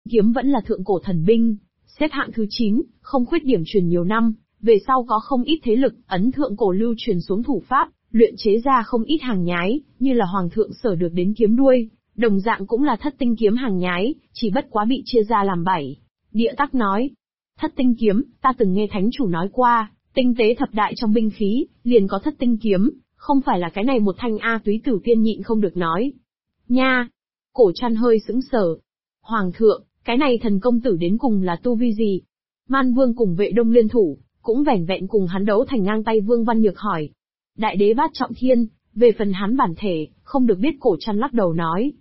kiếm vẫn là thượng cổ thần binh, xếp hạng thứ 9, không khuyết điểm truyền nhiều năm, về sau có không ít thế lực, ấn thượng cổ lưu truyền xuống thủ pháp, luyện chế ra không ít hàng nhái, như là hoàng thượng sở được đến kiếm đuôi, đồng dạng cũng là thất tinh kiếm hàng nhái, chỉ bất quá bị chia ra làm 7. Địa Tắc nói, thất tinh kiếm, ta từng nghe thánh chủ nói qua, tinh tế thập đại trong binh khí, liền có thất tinh kiếm, không phải là cái này một thanh A Túy Tử Tiên nhịn không được nói. Nha! Cổ Trăn hơi sững sờ. Hoàng thượng, cái này thần công tử đến cùng là tu vi gì? Man Vương cùng Vệ Đông liên thủ, cũng vẻn vẹn cùng hắn đấu thành ngang tay. Vương Văn Nhược hỏi. Đại đế bát trọng thiên, về phần hắn bản thể, không được biết. Cổ Trăn lắc đầu nói.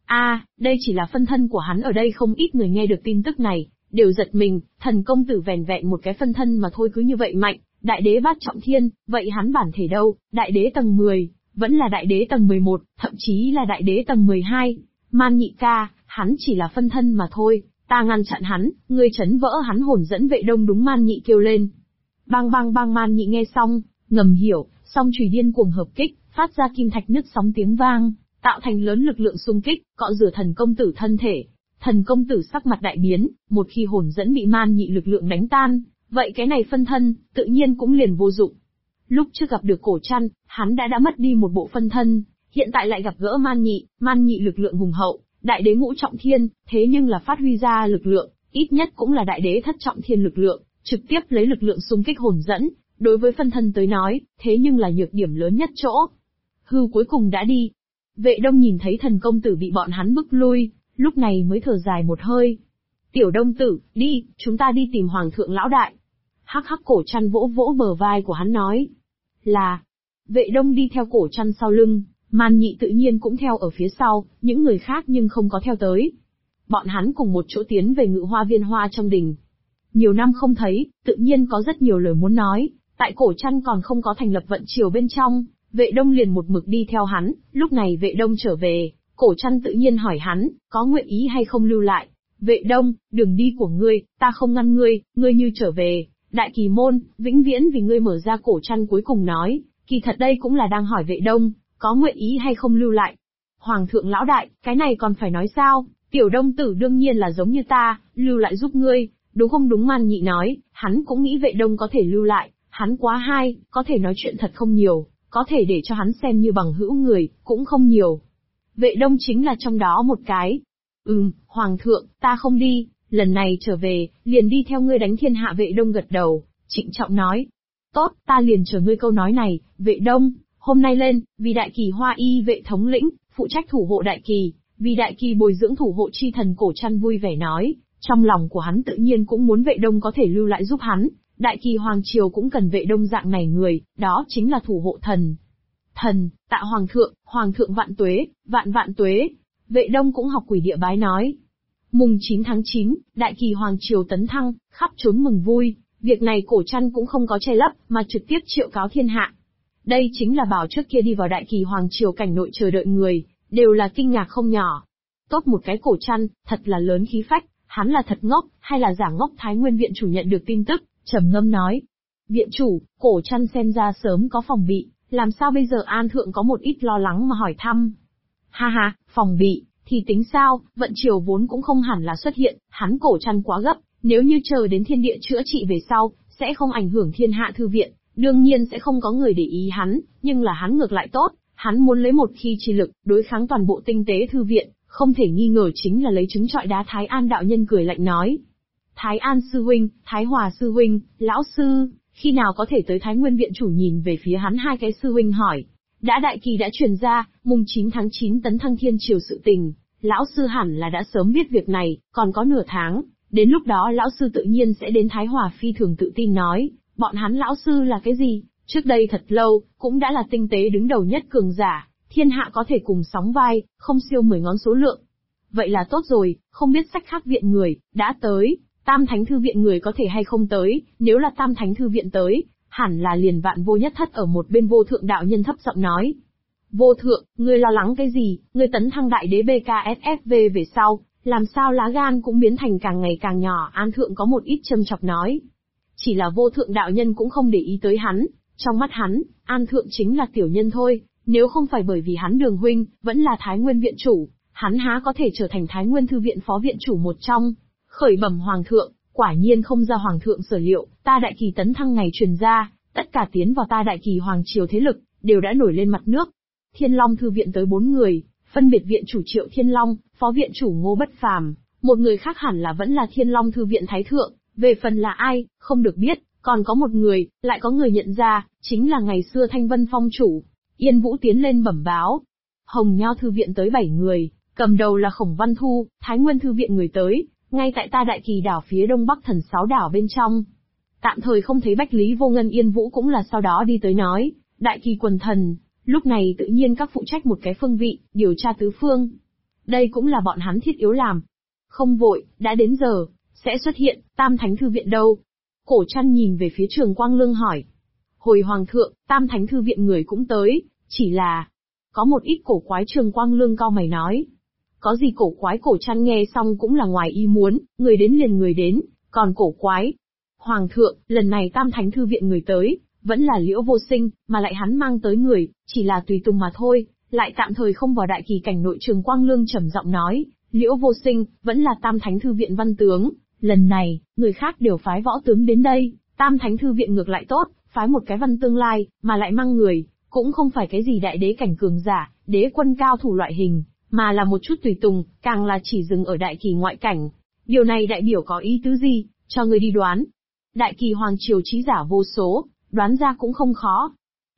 Đây chỉ là phân thân của hắn. Ở đây không ít người nghe được tin tức này, đều giật mình, thần công tử vẻn vẹn một cái phân thân mà thôi cứ như vậy mạnh, đại đế bát trọng thiên, vậy hắn bản thể đâu? Đại đế tầng 10, vẫn là đại đế tầng 11, thậm chí là đại đế tầng 12. Man nhị ca, hắn chỉ là phân thân mà thôi, ta ngăn chặn hắn, ngươi chấn vỡ hắn hồn dẫn Vệ Đông. Đúng, Man nhị kêu lên. Bang bang bang. Man nhị nghe xong, ngầm hiểu, song chùy điên cuồng hợp kích, phát ra kim thạch nứt sóng tiếng vang, tạo thành lớn lực lượng xung kích, cọ rửa thần công tử thân thể. Thần công tử sắc mặt đại biến, một khi hồn dẫn bị Man nhị lực lượng đánh tan, vậy cái này phân thân, tự nhiên cũng liền vô dụng. Lúc trước gặp được Cổ Trăn, hắn đã mất đi một bộ phân thân, hiện tại lại gặp gỡ Man nhị lực lượng hùng hậu, đại đế ngũ trọng thiên, thế nhưng là phát huy ra lực lượng, ít nhất cũng là đại đế thất trọng thiên lực lượng, trực tiếp lấy lực lượng xung kích hồn dẫn, đối với phân thân tới nói, thế nhưng là nhược điểm lớn nhất chỗ. Hư cuối cùng đã đi. Vệ Đông nhìn thấy thần công tử bị bọn hắn bức lui, lúc này mới thở dài một hơi. Tiểu Đông tử, đi, chúng ta đi tìm Hoàng thượng lão đại. Hắc hắc. Cổ Trăn vỗ vỗ bờ vai của hắn nói. Là. Vệ Đông đi theo Cổ Trăn sau lưng, Man nhị tự nhiên cũng theo ở phía sau, những người khác nhưng không có theo tới. Bọn hắn cùng một chỗ tiến về Ngự Hoa Viên Hoa trong đình. Nhiều năm không thấy, tự nhiên có rất nhiều lời muốn nói, tại Cổ Trăn còn không có thành lập vận triều bên trong, Vệ Đông liền một mực đi theo hắn. Lúc này Vệ Đông trở về, Cổ Trăn tự nhiên hỏi hắn, có nguyện ý hay không lưu lại. Vệ Đông, đường đi của ngươi, ta không ngăn ngươi, ngươi như trở về, Đại Kỳ môn, vĩnh viễn vì ngươi mở ra. Cổ Trăn cuối cùng nói, kỳ thật đây cũng là đang hỏi Vệ Đông, có nguyện ý hay không lưu lại. Hoàng thượng lão đại, cái này còn phải nói sao, Tiểu Đông tử đương nhiên là giống như ta, lưu lại giúp ngươi, đúng không? Đúng. Man nhị nói, hắn cũng nghĩ Vệ Đông có thể lưu lại, hắn quá hay, có thể nói chuyện thật không nhiều, có thể để cho hắn xem như bằng hữu người, cũng không nhiều. Vệ Đông chính là trong đó một cái. Hoàng thượng, ta không đi, lần này trở về, liền đi theo ngươi đánh thiên hạ. Vệ Đông gật đầu, trịnh trọng nói. Tốt, ta liền chờ ngươi câu nói này. Vệ Đông, hôm nay lên, vì Đại Kỳ Hoa Y vệ thống lĩnh, phụ trách thủ hộ Đại Kỳ, vì Đại Kỳ bồi dưỡng thủ hộ chi thần. Cổ Trăn vui vẻ nói, trong lòng của hắn tự nhiên cũng muốn Vệ Đông có thể lưu lại giúp hắn, Đại Kỳ Hoàng Triều cũng cần Vệ Đông dạng này người, đó chính là thủ hộ thần. Tạ Hoàng thượng vạn tuế, vạn vạn tuế. Vệ Đông cũng học Quỷ Địa bái nói. Mùng 9 tháng 9, Đại Kỳ Hoàng Triều tấn thăng, khắp trốn mừng vui, việc này Cổ Trăn cũng không có che lấp, mà trực tiếp triệu cáo thiên hạ. Đây chính là bảo trước kia đi vào Đại Kỳ Hoàng Triều cảnh nội chờ đợi người, đều là kinh ngạc không nhỏ. Tốt một cái Cổ Trăn, thật là lớn khí phách, hắn là thật ngốc, hay là giả ngốc? Thái Nguyên viện chủ nhận được tin tức, trầm ngâm nói. Viện chủ, Cổ Trăn xem ra sớm có phòng bị, làm sao bây giờ? An thượng có một ít lo lắng mà hỏi thăm. Ha, phòng bị, thì tính sao, vận triều vốn cũng không hẳn là xuất hiện, hắn Cổ Trăn quá gấp, nếu như chờ đến thiên địa chữa trị về sau, sẽ không ảnh hưởng thiên hạ thư viện, đương nhiên sẽ không có người để ý hắn, nhưng là hắn ngược lại tốt, hắn muốn lấy một khi chi lực, đối kháng toàn bộ tinh tế thư viện, không thể nghi ngờ chính là lấy trứng trọi đá. Thái An đạo nhân cười lạnh nói. Thái An sư huynh, Thái Hòa sư huynh, lão sư, khi nào có thể tới? Thái Nguyên viện chủ nhìn về phía hắn hai cái sư huynh hỏi. Đã Đại Kỳ đã truyền ra, mùng 9 tháng 9 tấn thăng thiên triều sự tình, lão sư hẳn là đã sớm biết việc này, còn có nửa tháng, đến lúc đó lão sư tự nhiên sẽ đến. Thái Hòa phi thường tự tin nói, bọn hắn lão sư là cái gì? Trước đây thật lâu, cũng đã là tinh tế đứng đầu nhất cường giả, thiên hạ có thể cùng sóng vai, không siêu 10 ngón số lượng. Vậy là tốt rồi, không biết sách khác viện người, đã tới, Tam Thánh Thư Viện người có thể hay không tới? Nếu là Tam Thánh Thư Viện tới, hẳn là liền Vạn Vô Nhất Thất ở một bên. Vô Thượng đạo nhân thấp giọng nói. Vô Thượng, ngươi lo lắng cái gì? Ngươi tấn thăng đại đế BKSSV về sau, làm sao lá gan cũng biến thành càng ngày càng nhỏ? An Thượng có một ít châm chọc nói. Chỉ là Vô Thượng đạo nhân cũng không để ý tới hắn, trong mắt hắn, An Thượng chính là tiểu nhân thôi, nếu không phải bởi vì hắn Đường huynh, vẫn là Thái Nguyên viện chủ, hắn há có thể trở thành Thái Nguyên Thư viện phó viện chủ một trong. Khởi bẩm Hoàng thượng, quả nhiên không ra Hoàng thượng sở liệu, ta Đại Kỳ tấn thăng ngày truyền ra, tất cả tiến vào ta Đại Kỳ Hoàng triều thế lực, đều đã nổi lên mặt nước. Thiên Long Thư viện tới 4 người, phân biệt viện chủ Triệu Thiên Long, phó viện chủ Ngô Bất Phàm, một người khác hẳn là vẫn là Thiên Long Thư viện Thái Thượng, về phần là ai, không được biết, còn có một người, lại có người nhận ra, chính là ngày xưa Thanh Vân Phong chủ. Yên Vũ tiến lên bẩm báo. Hồng Nho Thư viện tới 7 người, cầm đầu là Khổng Văn Thu, Thái Nguyên Thư viện người tới, ngay tại ta Đại Kỳ đảo phía đông bắc thần 6 đảo bên trong. Tạm thời không thấy Bách Lý Vô Ngân. Yên Vũ cũng là sau đó đi tới nói, Đại Kỳ quần thần, lúc này tự nhiên các phụ trách một cái phương vị, điều tra tứ phương. Đây cũng là bọn hắn thiết yếu làm. Không vội, đã đến giờ, sẽ xuất hiện, Tam Thánh Thư viện đâu? Cổ Trăn nhìn về phía Trường Quang Lương hỏi. Hồi Hoàng thượng, Tam Thánh Thư viện người cũng tới, chỉ là... Có một ít cổ quái. Trường Quang Lương cau mày nói. Có gì cổ quái? Cổ Trăn nghe xong cũng là ngoài ý muốn, người đến liền người đến, còn cổ quái. Hoàng thượng, lần này Tam Thánh Thư viện người tới, vẫn là Liễu Vô Sinh, mà lại hắn mang tới người, chỉ là tùy tùng mà thôi, lại tạm thời không vào Đại Kỳ cảnh nội. Trường Quang Lương trầm giọng nói, Liễu Vô Sinh, vẫn là Tam Thánh Thư viện văn tướng, lần này, người khác đều phái võ tướng đến đây, Tam Thánh Thư viện ngược lại tốt, phái một cái văn tương lai, mà lại mang người, cũng không phải cái gì đại đế cảnh cường giả, đế quân cao thủ loại hình, mà là một chút tùy tùng, càng là chỉ dừng ở Đại Kỳ ngoại cảnh. Điều này đại biểu có ý tứ gì, cho người đi đoán. Đại Kỳ Hoàng triều trí giả vô số, đoán ra cũng không khó.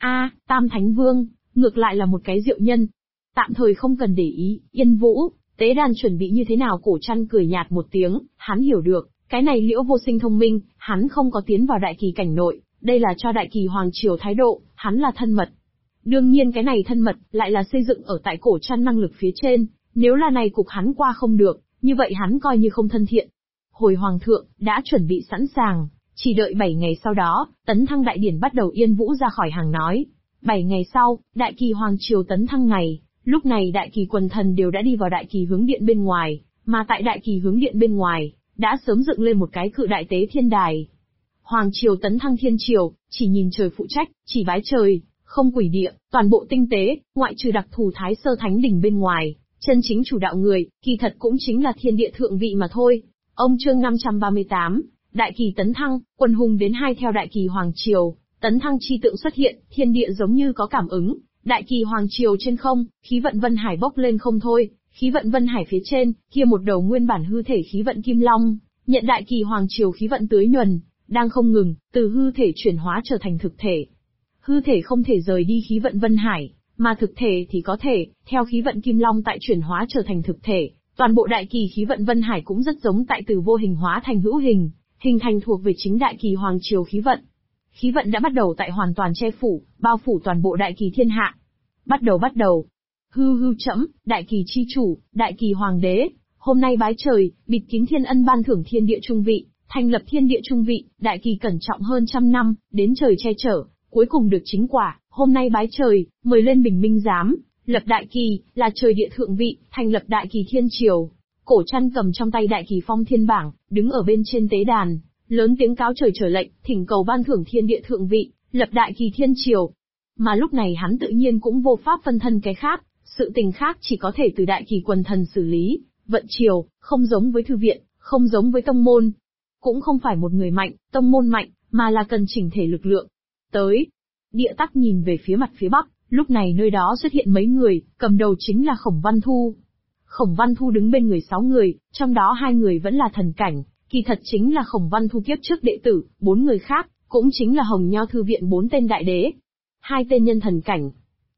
Tam Thánh Vương, ngược lại là một cái diệu nhân. Tạm thời không cần để ý. Yên Vũ, tế đàn chuẩn bị như thế nào? Cổ Trăn cười nhạt một tiếng, hắn hiểu được, cái này Liễu Vô Sinh thông minh, hắn không có tiến vào Đại Kỳ cảnh nội, đây là cho Đại Kỳ Hoàng triều thái độ, hắn là thân mật. Đương nhiên cái này thân mật, lại là xây dựng ở tại Cổ Trăn năng lực phía trên, nếu là này cục hắn qua không được, như vậy hắn coi như không thân thiện. Hồi Hoàng thượng, đã chuẩn bị sẵn sàng, chỉ đợi 7 ngày sau đó, tấn thăng đại điển bắt đầu. Yên Vũ ra khỏi hàng nói. 7 ngày sau, Đại Kỳ Hoàng triều tấn thăng ngày, lúc này Đại Kỳ quần thần đều đã đi vào Đại Kỳ hướng điện bên ngoài, mà tại Đại Kỳ hướng điện bên ngoài, đã sớm dựng lên một cái cự đại tế thiên đài. Hoàng triều tấn thăng thiên triều, chỉ nhìn trời phụ trách, chỉ bái trời, không quỷ địa, toàn bộ tinh tế, ngoại trừ đặc thù Thái Sơ Thánh đỉnh bên ngoài, chân chính chủ đạo người, kỳ thật cũng chính là thiên địa thượng vị mà thôi. Ông chương 538, Đại Kỳ tấn thăng, quần hùng đến hai theo Đại Kỳ Hoàng triều, tấn thăng chi tượng xuất hiện, thiên địa giống như có cảm ứng. Đại Kỳ Hoàng triều trên không, khí vận Vân Hải bốc lên không thôi, khí vận Vân Hải phía trên, kia một đầu nguyên bản hư thể khí vận Kim Long, nhận Đại Kỳ Hoàng triều khí vận tưới nhuần, đang không ngừng, từ hư thể chuyển hóa trở thành thực thể. Hư thể không thể rời đi khí vận Vân Hải, mà thực thể thì có thể, theo khí vận Kim Long tại chuyển hóa trở thành thực thể, toàn bộ Đại Kỳ khí vận Vân Hải cũng rất giống tại từ vô hình hóa thành hữu hình, hình thành thuộc về chính Đại Kỳ Hoàng triều khí vận. Khí vận đã bắt đầu tại hoàn toàn che phủ, bao phủ toàn bộ Đại Kỳ thiên hạ. Bắt đầu. Hư trẫm, Đại Kỳ chi chủ, Đại Kỳ Hoàng đế, hôm nay bái trời, bịt kín thiên ân ban thưởng thiên địa trung vị, thành lập thiên địa trung vị, Đại Kỳ cẩn trọng hơn 100 năm, đến trời che chở, cuối cùng được chính quả, hôm nay bái trời, mời lên bình minh giám, lập Đại Kỳ, là trời địa thượng vị, thành lập Đại Kỳ thiên triều. Cổ Trăn cầm trong tay Đại Kỳ phong thiên bảng, đứng ở bên trên tế đàn, lớn tiếng cáo trời trở lệnh, thỉnh cầu ban thưởng thiên địa thượng vị, lập Đại Kỳ thiên triều. Mà lúc này hắn tự nhiên cũng vô pháp phân thân cái khác, sự tình khác chỉ có thể từ Đại Kỳ quần thần xử lý, vận triều, không giống với thư viện, không giống với tông môn. Cũng không phải một người mạnh, tông môn mạnh, mà là cần chỉnh thể lực lượng. Tới, Địa Tắc nhìn về phía mặt phía bắc, lúc này nơi đó xuất hiện mấy người, cầm đầu chính là Khổng Văn Thu. Khổng Văn Thu đứng bên người 6 người, trong đó 2 người vẫn là thần cảnh, kỳ thật chính là Khổng Văn Thu kiếp trước đệ tử, 4 người khác, cũng chính là Hồng Nho Thư viện 4 tên đại đế. 2 tên nhân thần cảnh.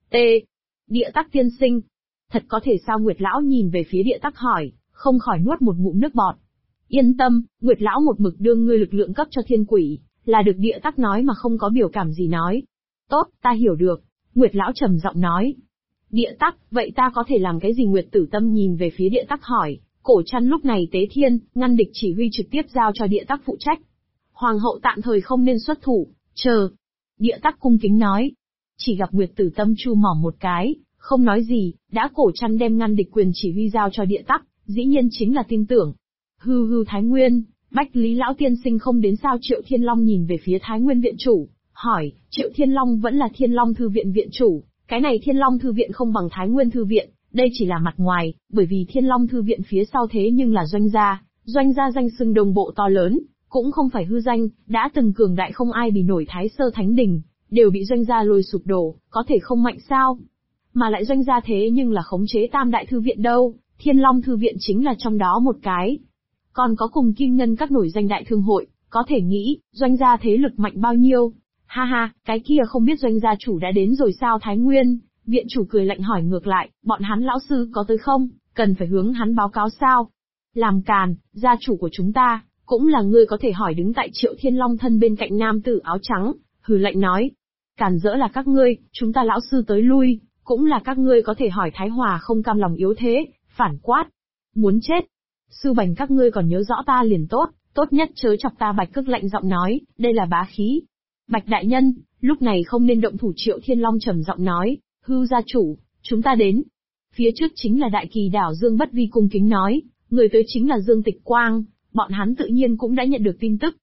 Địa Tắc tiên sinh. Thật có thể sao? Nguyệt Lão nhìn về phía Địa Tắc hỏi, không khỏi nuốt một ngụm nước bọt. Yên tâm, Nguyệt Lão một mực đưa ngươi lực lượng cấp cho thiên quỷ, là được. Địa Tắc nói mà không có biểu cảm gì nói. Tốt, ta hiểu được. Nguyệt Lão trầm giọng nói. Địa Tắc, vậy ta có thể làm cái gì? Nguyệt Tử Tâm nhìn về phía Địa Tắc hỏi. Cổ Trăn lúc này tế thiên, ngăn địch chỉ huy trực tiếp giao cho Địa Tắc phụ trách. Hoàng hậu tạm thời không nên xuất thủ, chờ. Địa Tắc cung kính nói. Chỉ gặp Nguyệt Tử Tâm chu mỏ một cái, không nói gì, đã Cổ Trăn đem ngăn địch quyền chỉ huy giao cho Địa Tắc, dĩ nhiên chính là tin tưởng. Hư Thái Nguyên, Bách Lý Lão tiên sinh không đến sao? Triệu Thiên Long nhìn về phía Thái Nguyên viện chủ, hỏi, Triệu Thiên Long vẫn là Thiên Long Thư viện viện chủ, cái này Thiên Long Thư viện không bằng Thái Nguyên Thư viện, Đây chỉ là mặt ngoài, bởi vì Thiên Long Thư viện phía sau thế nhưng là doanh gia danh xưng đồng bộ to lớn, cũng không phải hư danh, đã từng cường đại không ai bì nổi Thái Sơ Thánh Đình, đều bị doanh gia lôi sụp đổ, có thể không mạnh sao? Mà lại doanh gia thế nhưng là khống chế tam đại thư viện đâu, Thiên Long Thư viện chính là trong đó một cái. Còn có cùng Kim Ngân các nổi danh đại thương hội, có thể nghĩ, doanh gia thế lực mạnh bao nhiêu. Ha ha, cái kia không biết doanh gia chủ đã đến rồi sao Thái Nguyên? Viện chủ cười lạnh hỏi ngược lại, bọn hắn lão sư có tới không, cần phải hướng hắn báo cáo sao? Làm càn, gia chủ của chúng ta, cũng là ngươi có thể hỏi đứng tại Triệu Thiên Long thân bên cạnh nam tử áo trắng, hừ lạnh nói. Càn rỡ là các ngươi, chúng ta lão sư tới lui, cũng là các ngươi có thể hỏi Thái Hòa không cam lòng yếu thế, phản quát. Muốn chết. Sư bành các ngươi còn nhớ rõ ta liền tốt, tốt nhất chớ chọc ta. Bạch Cức lạnh giọng nói, đây là bá khí. Bạch đại nhân, lúc này không nên động thủ. Triệu Thiên Long trầm giọng nói, hư gia chủ, chúng ta đến. Phía trước chính là Đại Kỳ đảo Dương Bất Vi cung kính nói, người tới chính là Dương Tịch Quang, bọn hắn tự nhiên cũng đã nhận được tin tức.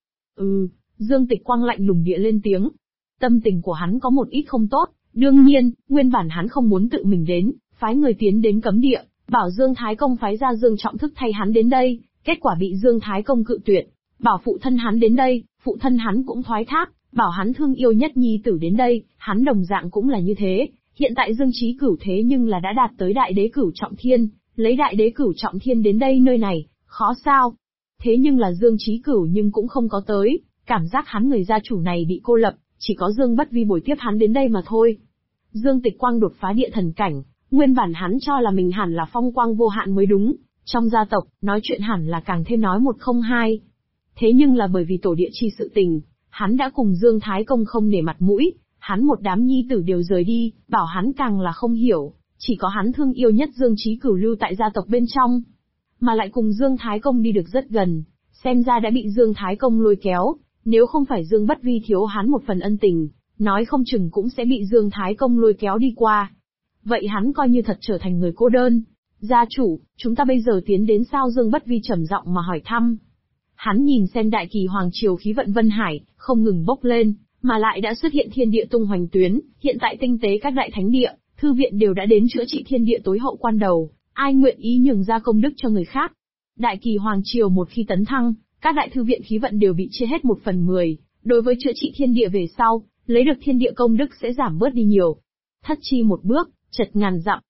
Dương Tịch Quang lạnh lùng địa lên tiếng. Tâm tình của hắn có một ít không tốt, đương nhiên, nguyên bản hắn không muốn tự mình đến, phái người tiến đến cấm địa, bảo Dương Thái Công phái ra Dương Trọng Thức thay hắn đến đây, kết quả bị Dương Thái Công cự tuyệt, bảo phụ thân hắn đến đây, phụ thân hắn cũng thoái thác, bảo hắn thương yêu nhất nhi tử đến đây, hắn đồng dạng cũng là như thế. Hiện tại Dương Chí Cửu thế nhưng là đã đạt tới Đại Đế Cửu Trọng Thiên, lấy Đại Đế Cửu Trọng Thiên đến đây nơi này, khó sao? Thế nhưng là Dương Chí Cửu nhưng cũng không có tới, cảm giác hắn người gia chủ này bị cô lập, chỉ có Dương Bất Vi bồi tiếp hắn đến đây mà thôi. Dương Tịch Quang đột phá địa thần cảnh, nguyên bản hắn cho là mình hẳn là phong quang vô hạn mới đúng, trong gia tộc, nói chuyện hẳn là càng thêm nói một không hai. Thế nhưng là bởi vì tổ địa chi sự tình, hắn đã cùng Dương Thái Công không nể mặt mũi, hắn một đám nhi tử đều rời đi, bảo hắn càng là không hiểu, chỉ có hắn thương yêu nhất Dương Chí Cửu lưu tại gia tộc bên trong. Mà lại cùng Dương Thái Công đi được rất gần, xem ra đã bị Dương Thái Công lôi kéo, nếu không phải Dương Bất Vi thiếu hắn một phần ân tình, nói không chừng cũng sẽ bị Dương Thái Công lôi kéo đi qua. Vậy hắn coi như thật trở thành người cô đơn. Gia chủ, chúng ta bây giờ tiến đến sao? Dương Bất Vi trầm giọng mà hỏi thăm. Hắn nhìn xem Đại Kỳ Hoàng Triều khí vận Vân Hải, không ngừng bốc lên, mà lại đã xuất hiện thiên địa tung hoành tuyến, hiện tại tinh tế các đại thánh địa, thư viện đều đã đến chữa trị thiên địa tối hậu quan đầu, ai nguyện ý nhường ra công đức cho người khác. Đại Kỳ Hoàng Triều một khi tấn thăng, các đại thư viện khí vận đều bị chia hết 1/10, đối với chữa trị thiên địa về sau, lấy được thiên địa công đức sẽ giảm bớt đi nhiều. Thất chi một bước, chật ngàn dặm.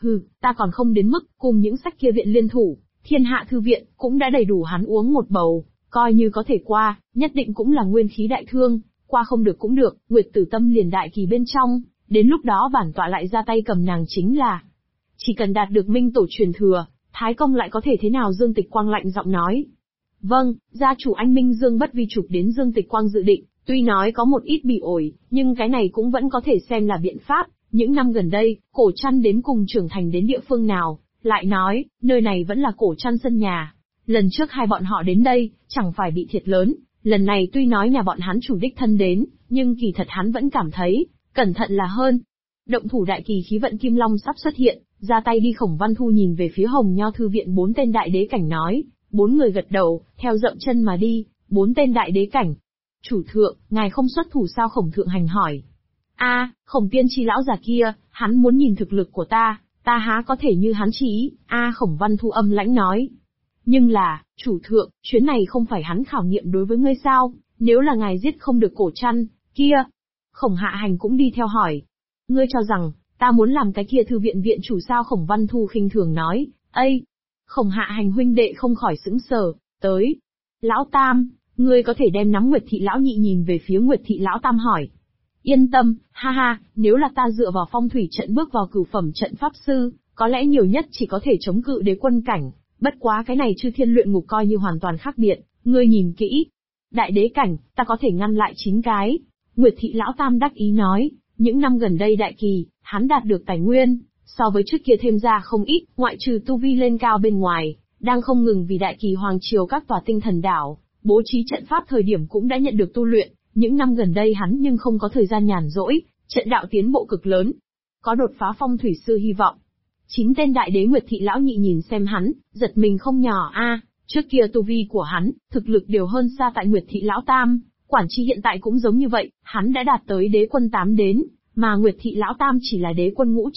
Ta còn không đến mức, cùng những sách kia viện liên thủ, thiên hạ thư viện, cũng đã đầy đủ hắn uống một bầu, coi như có thể qua, nhất định cũng là nguyên khí đại thương, qua không được cũng được, Nguyệt Tử Tâm liền Đại Kỳ bên trong, đến lúc đó bản tọa lại ra tay cầm nàng chính là. Chỉ cần đạt được minh tổ truyền thừa, Thái Công lại có thể thế nào? Dương Tịch Quang lạnh giọng nói. Vâng, gia chủ anh minh. Dương Bất Vi chụp đến Dương Tịch Quang dự định, tuy nói có một ít bị ổi, nhưng cái này cũng vẫn có thể xem là biện pháp. Những năm gần đây, Cổ Trăn đến cùng trưởng thành đến địa phương nào, lại nói, nơi này vẫn là Cổ Trăn sân nhà. Lần trước hai bọn họ đến đây, chẳng phải bị thiệt lớn, lần này tuy nói nhà bọn hắn chủ đích thân đến, nhưng kỳ thật hắn vẫn cảm thấy, cẩn thận là hơn. Động thủ Đại Kỳ khí vận Kim Long sắp xuất hiện, ra tay đi. Khổng Văn Thu nhìn về phía Hồng Nho thư viện 4 tên đại đế cảnh nói, 4 người gật đầu, theo dậm chân mà đi. 4 tên đại đế cảnh. Chủ thượng, ngài không xuất thủ sao? Khổng Thượng Hành hỏi. Khổng tiên tri lão già kia, hắn muốn nhìn thực lực của ta há có thể như hắn chỉ ý. Khổng Văn Thu âm lãnh nói. Nhưng là, chủ thượng, chuyến này không phải hắn khảo nghiệm đối với ngươi sao? Nếu là ngài giết không được Cổ Trăn kia. Khổng Hạ Hành cũng đi theo hỏi. Ngươi cho rằng, ta muốn làm cái kia thư viện viện chủ sao? Khổng Văn Thu khinh thường nói. Khổng Hạ Hành huynh đệ không khỏi sững sờ. Tới. Lão Tam, ngươi có thể đem nắm Nguyệt Thị Lão Nhị. Nhìn về phía Nguyệt Thị Lão Tam hỏi. Yên tâm, nếu là ta dựa vào phong thủy trận bước vào cửu phẩm trận pháp sư, có lẽ nhiều nhất chỉ có thể chống cự đế quân cảnh, bất quá cái này Chư Thiên Luyện Ngục coi như hoàn toàn khác biệt, ngươi nhìn kỹ. Đại đế cảnh, ta có thể ngăn lại 9 cái. Nguyệt Thị Lão Tam đắc ý nói, những năm gần đây Đại Kỳ, hắn đạt được tài nguyên, so với trước kia thêm ra không ít, ngoại trừ tu vi lên cao bên ngoài, đang không ngừng vì Đại Kỳ Hoàng Triều các tòa tinh thần đảo, bố trí trận pháp thời điểm cũng đã nhận được tu luyện. Những năm gần đây hắn nhưng không có thời gian nhàn rỗi, trận đạo tiến bộ cực lớn. Có đột phá phong thủy sư hy vọng. 9 tên đại đế Nguyệt Thị Lão Nhị nhìn xem hắn, giật mình không nhỏ. Trước kia tu vi của hắn, thực lực đều hơn xa tại Nguyệt Thị Lão Tam, quản tri hiện tại cũng giống như vậy, hắn đã đạt tới đế quân 8 đến, mà Nguyệt Thị Lão Tam chỉ là đế quân ngũ trọng,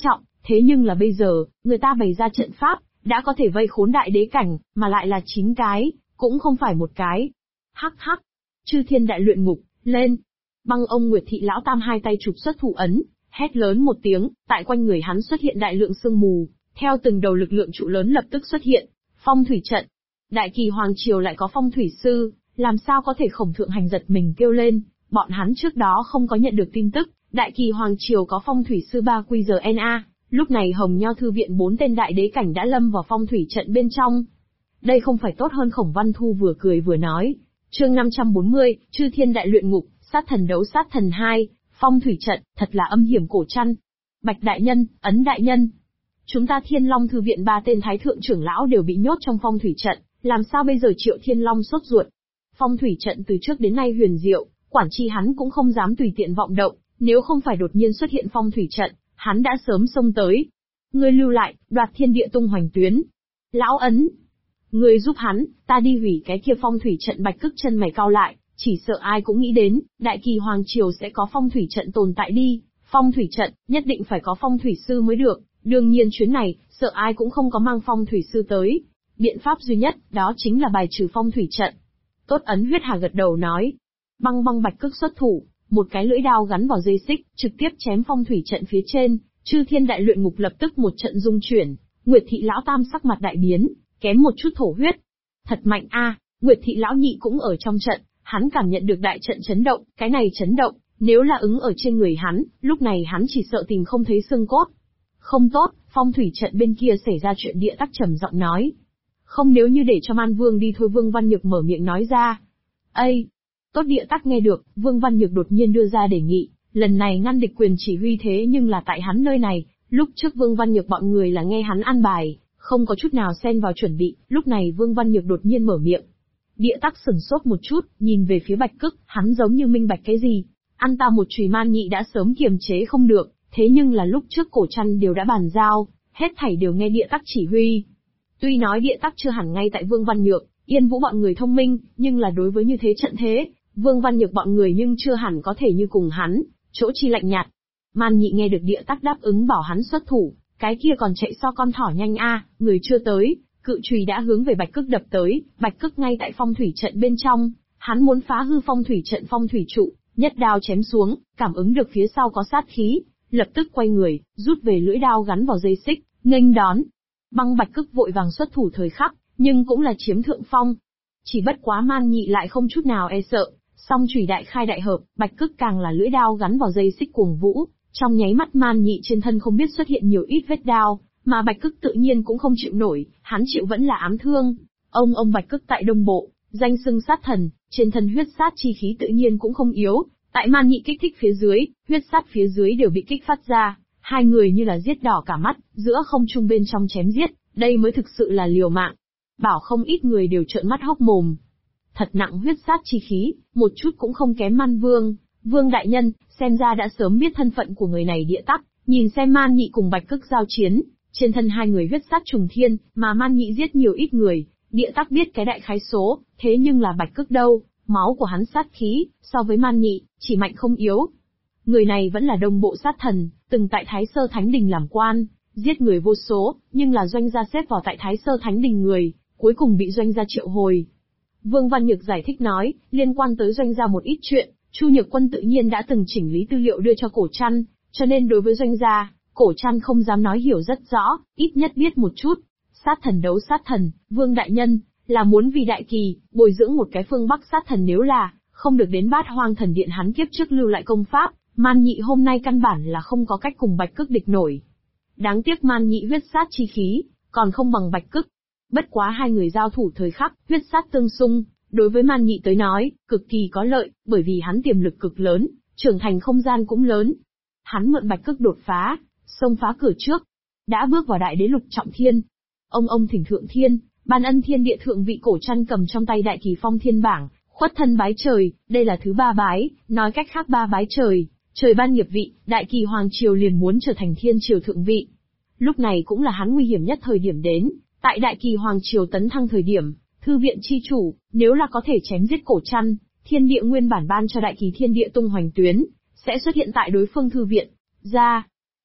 Thế nhưng là bây giờ, người ta bày ra trận pháp, đã có thể vây khốn đại đế cảnh, mà lại là 9 cái, cũng không phải một cái. Hắc hắc, chư thiên đại luyện ngục, lên. Băng ông Nguyệt Thị Lão Tam hai tay chụp xuất thủ ấn, hét lớn một tiếng, tại quanh người hắn xuất hiện đại lượng sương mù, theo từng đầu lực lượng trụ lớn lập tức xuất hiện. Phong thủy trận. Đại Kỳ Hoàng Triều lại có phong thủy sư, làm sao có thể Khổng Thượng Hành giật mình kêu lên, bọn hắn trước đó không có nhận được tin tức, Đại Kỳ Hoàng Triều có phong thủy sư 3QGNA, lúc này Hồng Nho Thư viện 4 tên đại đế cảnh đã lâm vào phong thủy trận bên trong. Đây không phải tốt hơn. Khổng Văn Thu vừa cười vừa nói. Chương 540, Chư Thiên Đại Luyện Ngục, sát thần đấu sát thần 2, phong thủy trận, thật là âm hiểm cổ trăn. Bạch đại nhân, Ấn đại nhân, chúng ta Thiên Long Thư viện 3 tên thái thượng trưởng lão đều bị nhốt trong phong thủy trận, làm sao bây giờ? Triệu Thiên Long sốt ruột. Phong thủy trận từ trước đến nay huyền diệu, quản tri hắn cũng không dám tùy tiện vọng động, nếu không phải đột nhiên xuất hiện phong thủy trận, hắn đã sớm xông tới. Ngươi lưu lại, đoạt thiên địa tung hoành tuyến. Lão Ấn, ngươi giúp hắn, ta đi hủy cái kia phong thủy trận. Bạch Cức chân mày cau lại, chỉ sợ ai cũng nghĩ đến, Đại Kỳ Hoàng Triều sẽ có phong thủy trận tồn tại đi. Phong thủy trận, nhất định phải có phong thủy sư mới được, đương nhiên chuyến này, sợ ai cũng không có mang phong thủy sư tới. Biện pháp duy nhất, đó chính là bài trừ phong thủy trận. Tốt. Ấn Huyết Hà gật đầu nói. Băng băng. Bạch Cức xuất thủ, một cái lưỡi đao gắn vào dây xích, trực tiếp chém phong thủy trận phía trên. Chư Thiên Đại Luyện Ngục lập tức một trận rung chuyển. Nguyệt Thị Lão Tam sắc mặt đại biến, kém một chút thổ huyết. Thật mạnh a! Nguyệt Thị Lão Nhị cũng ở trong trận, hắn cảm nhận được đại trận chấn động, cái này chấn động, nếu là ứng ở trên người hắn, lúc này hắn chỉ sợ tìm không thấy xương cốt. Không tốt, phong thủy trận bên kia xảy ra chuyện. Địa Tắc trầm giọng nói. Không, nếu như để cho Man Vương đi thôi. Vương Văn Nhược mở miệng nói ra. Ây! Tốt. Địa Tắc nghe được, Vương Văn Nhược đột nhiên đưa ra đề nghị, lần này ngăn địch quyền chỉ huy thế nhưng là tại hắn nơi này, lúc trước Vương Văn Nhược bọn người là nghe hắn an bài, không có chút nào xen vào chuẩn bị, lúc này Vương Văn Nhược đột nhiên mở miệng. Địa Tắc sửng sốt một chút, nhìn về phía Bạch Cức, hắn giống như minh bạch cái gì. Ăn ta một chùy Man Nhị đã sớm kiềm chế không được, thế nhưng là lúc trước cổ trăn đều đã bàn giao, hết thảy đều nghe Địa Tắc chỉ huy. Tuy nói Địa Tắc chưa hẳn ngay tại Vương Văn Nhược, Yên Vũ bọn người thông minh, nhưng là đối với như thế trận thế, Vương Văn Nhược bọn người nhưng chưa hẳn có thể như cùng hắn, chỗ chi lạnh nhạt. Man Nhị nghe được Địa Tắc đáp ứng bảo hắn xuất thủ, cái kia còn chạy so con thỏ nhanh a, người chưa tới, cự chùy đã hướng về Bạch Cức đập tới. Bạch Cức ngay tại phong thủy trận bên trong, hắn muốn phá hư phong thủy trận phong thủy trụ, nhất đao chém xuống, cảm ứng được phía sau có sát khí, lập tức quay người, rút về lưỡi đao gắn vào dây xích, nghênh đón. Băng. Bạch Cức vội vàng xuất thủ thời khắc, nhưng cũng là chiếm thượng phong. Chỉ bất quá Man Nhị lại không chút nào e sợ, song chùy đại khai đại hợp, Bạch Cức càng là lưỡi đao gắn vào dây xích cuồng vũ, trong nháy mắt Man Nhị trên thân không biết xuất hiện nhiều ít vết đao, mà Bạch Cức tự nhiên cũng không chịu nổi, hắn chịu vẫn là ám thương. Ông Bạch Cức tại Đông Bộ, danh xưng sát thần, trên thân huyết sát chi khí tự nhiên cũng không yếu, tại Man Nhị kích thích phía dưới, huyết sát phía dưới đều bị kích phát ra, hai người như là giết đỏ cả mắt, giữa không trung bên trong chém giết, đây mới thực sự là liều mạng. Bảo không ít người đều trợn mắt hốc mồm. Thật nặng huyết sát chi khí, một chút cũng không kém Man Vương. Vương đại nhân, xem ra đã sớm biết thân phận của người này. Địa Tắc, nhìn xem Man Nhị cùng Bạch Cức giao chiến, trên thân hai người huyết sát trùng thiên, mà Man Nhị giết nhiều ít người, Địa Tắc biết cái đại khái số, thế nhưng là Bạch Cức đâu, máu của hắn sát khí, so với Man Nhị, chỉ mạnh không yếu. Người này vẫn là Đông Bộ sát thần, từng tại Thái Sơ Thánh Đình làm quan, giết người vô số, nhưng là doanh gia xếp vào tại Thái Sơ Thánh Đình người, cuối cùng bị doanh gia triệu hồi. Vương Văn Nhược giải thích nói, liên quan tới doanh gia một ít chuyện, Chu Nhược Quân tự nhiên đã từng chỉnh lý tư liệu đưa cho Cổ Trăn, cho nên đối với doanh gia, Cổ Trăn không dám nói hiểu rất rõ, ít nhất biết một chút. Sát thần đấu sát thần, Vương đại nhân, là muốn vì Đại Kỳ, bồi dưỡng một cái phương Bắc sát thần, nếu là không được đến Bát Hoang Thần Điện hắn kiếp trước lưu lại công pháp, Man Nhị hôm nay căn bản là không có cách cùng Bạch Cức địch nổi. Đáng tiếc Man Nhị huyết sát chi khí, còn không bằng Bạch Cức. Bất quá hai người giao thủ thời khắc, huyết sát tương xung, đối với Man Nhị tới nói, cực kỳ có lợi, bởi vì hắn tiềm lực cực lớn, trưởng thành không gian cũng lớn. Hắn mượn Bạch Cức đột phá, xông phá cửa trước, đã bước vào đại đế lục trọng thiên. Ông thỉnh thượng thiên, ban ân thiên địa thượng vị. Cổ Trăn cầm trong tay Đại Kỳ Phong Thiên Bảng, khuất thân bái trời, đây là thứ 3 bái, nói cách khác 3 bái trời, trời ban nghiệp vị, Đại Kỳ Hoàng Triều liền muốn trở thành thiên triều thượng vị. Lúc này cũng là hắn nguy hiểm nhất thời điểm đến, tại Đại Kỳ Hoàng Triều tấn thăng thời điểm, thư viện chi chủ, nếu là có thể chém giết Cổ Trăn, thiên địa nguyên bản ban cho Đại Kỳ thiên địa tung hoành tuyến, sẽ xuất hiện tại đối phương thư viện.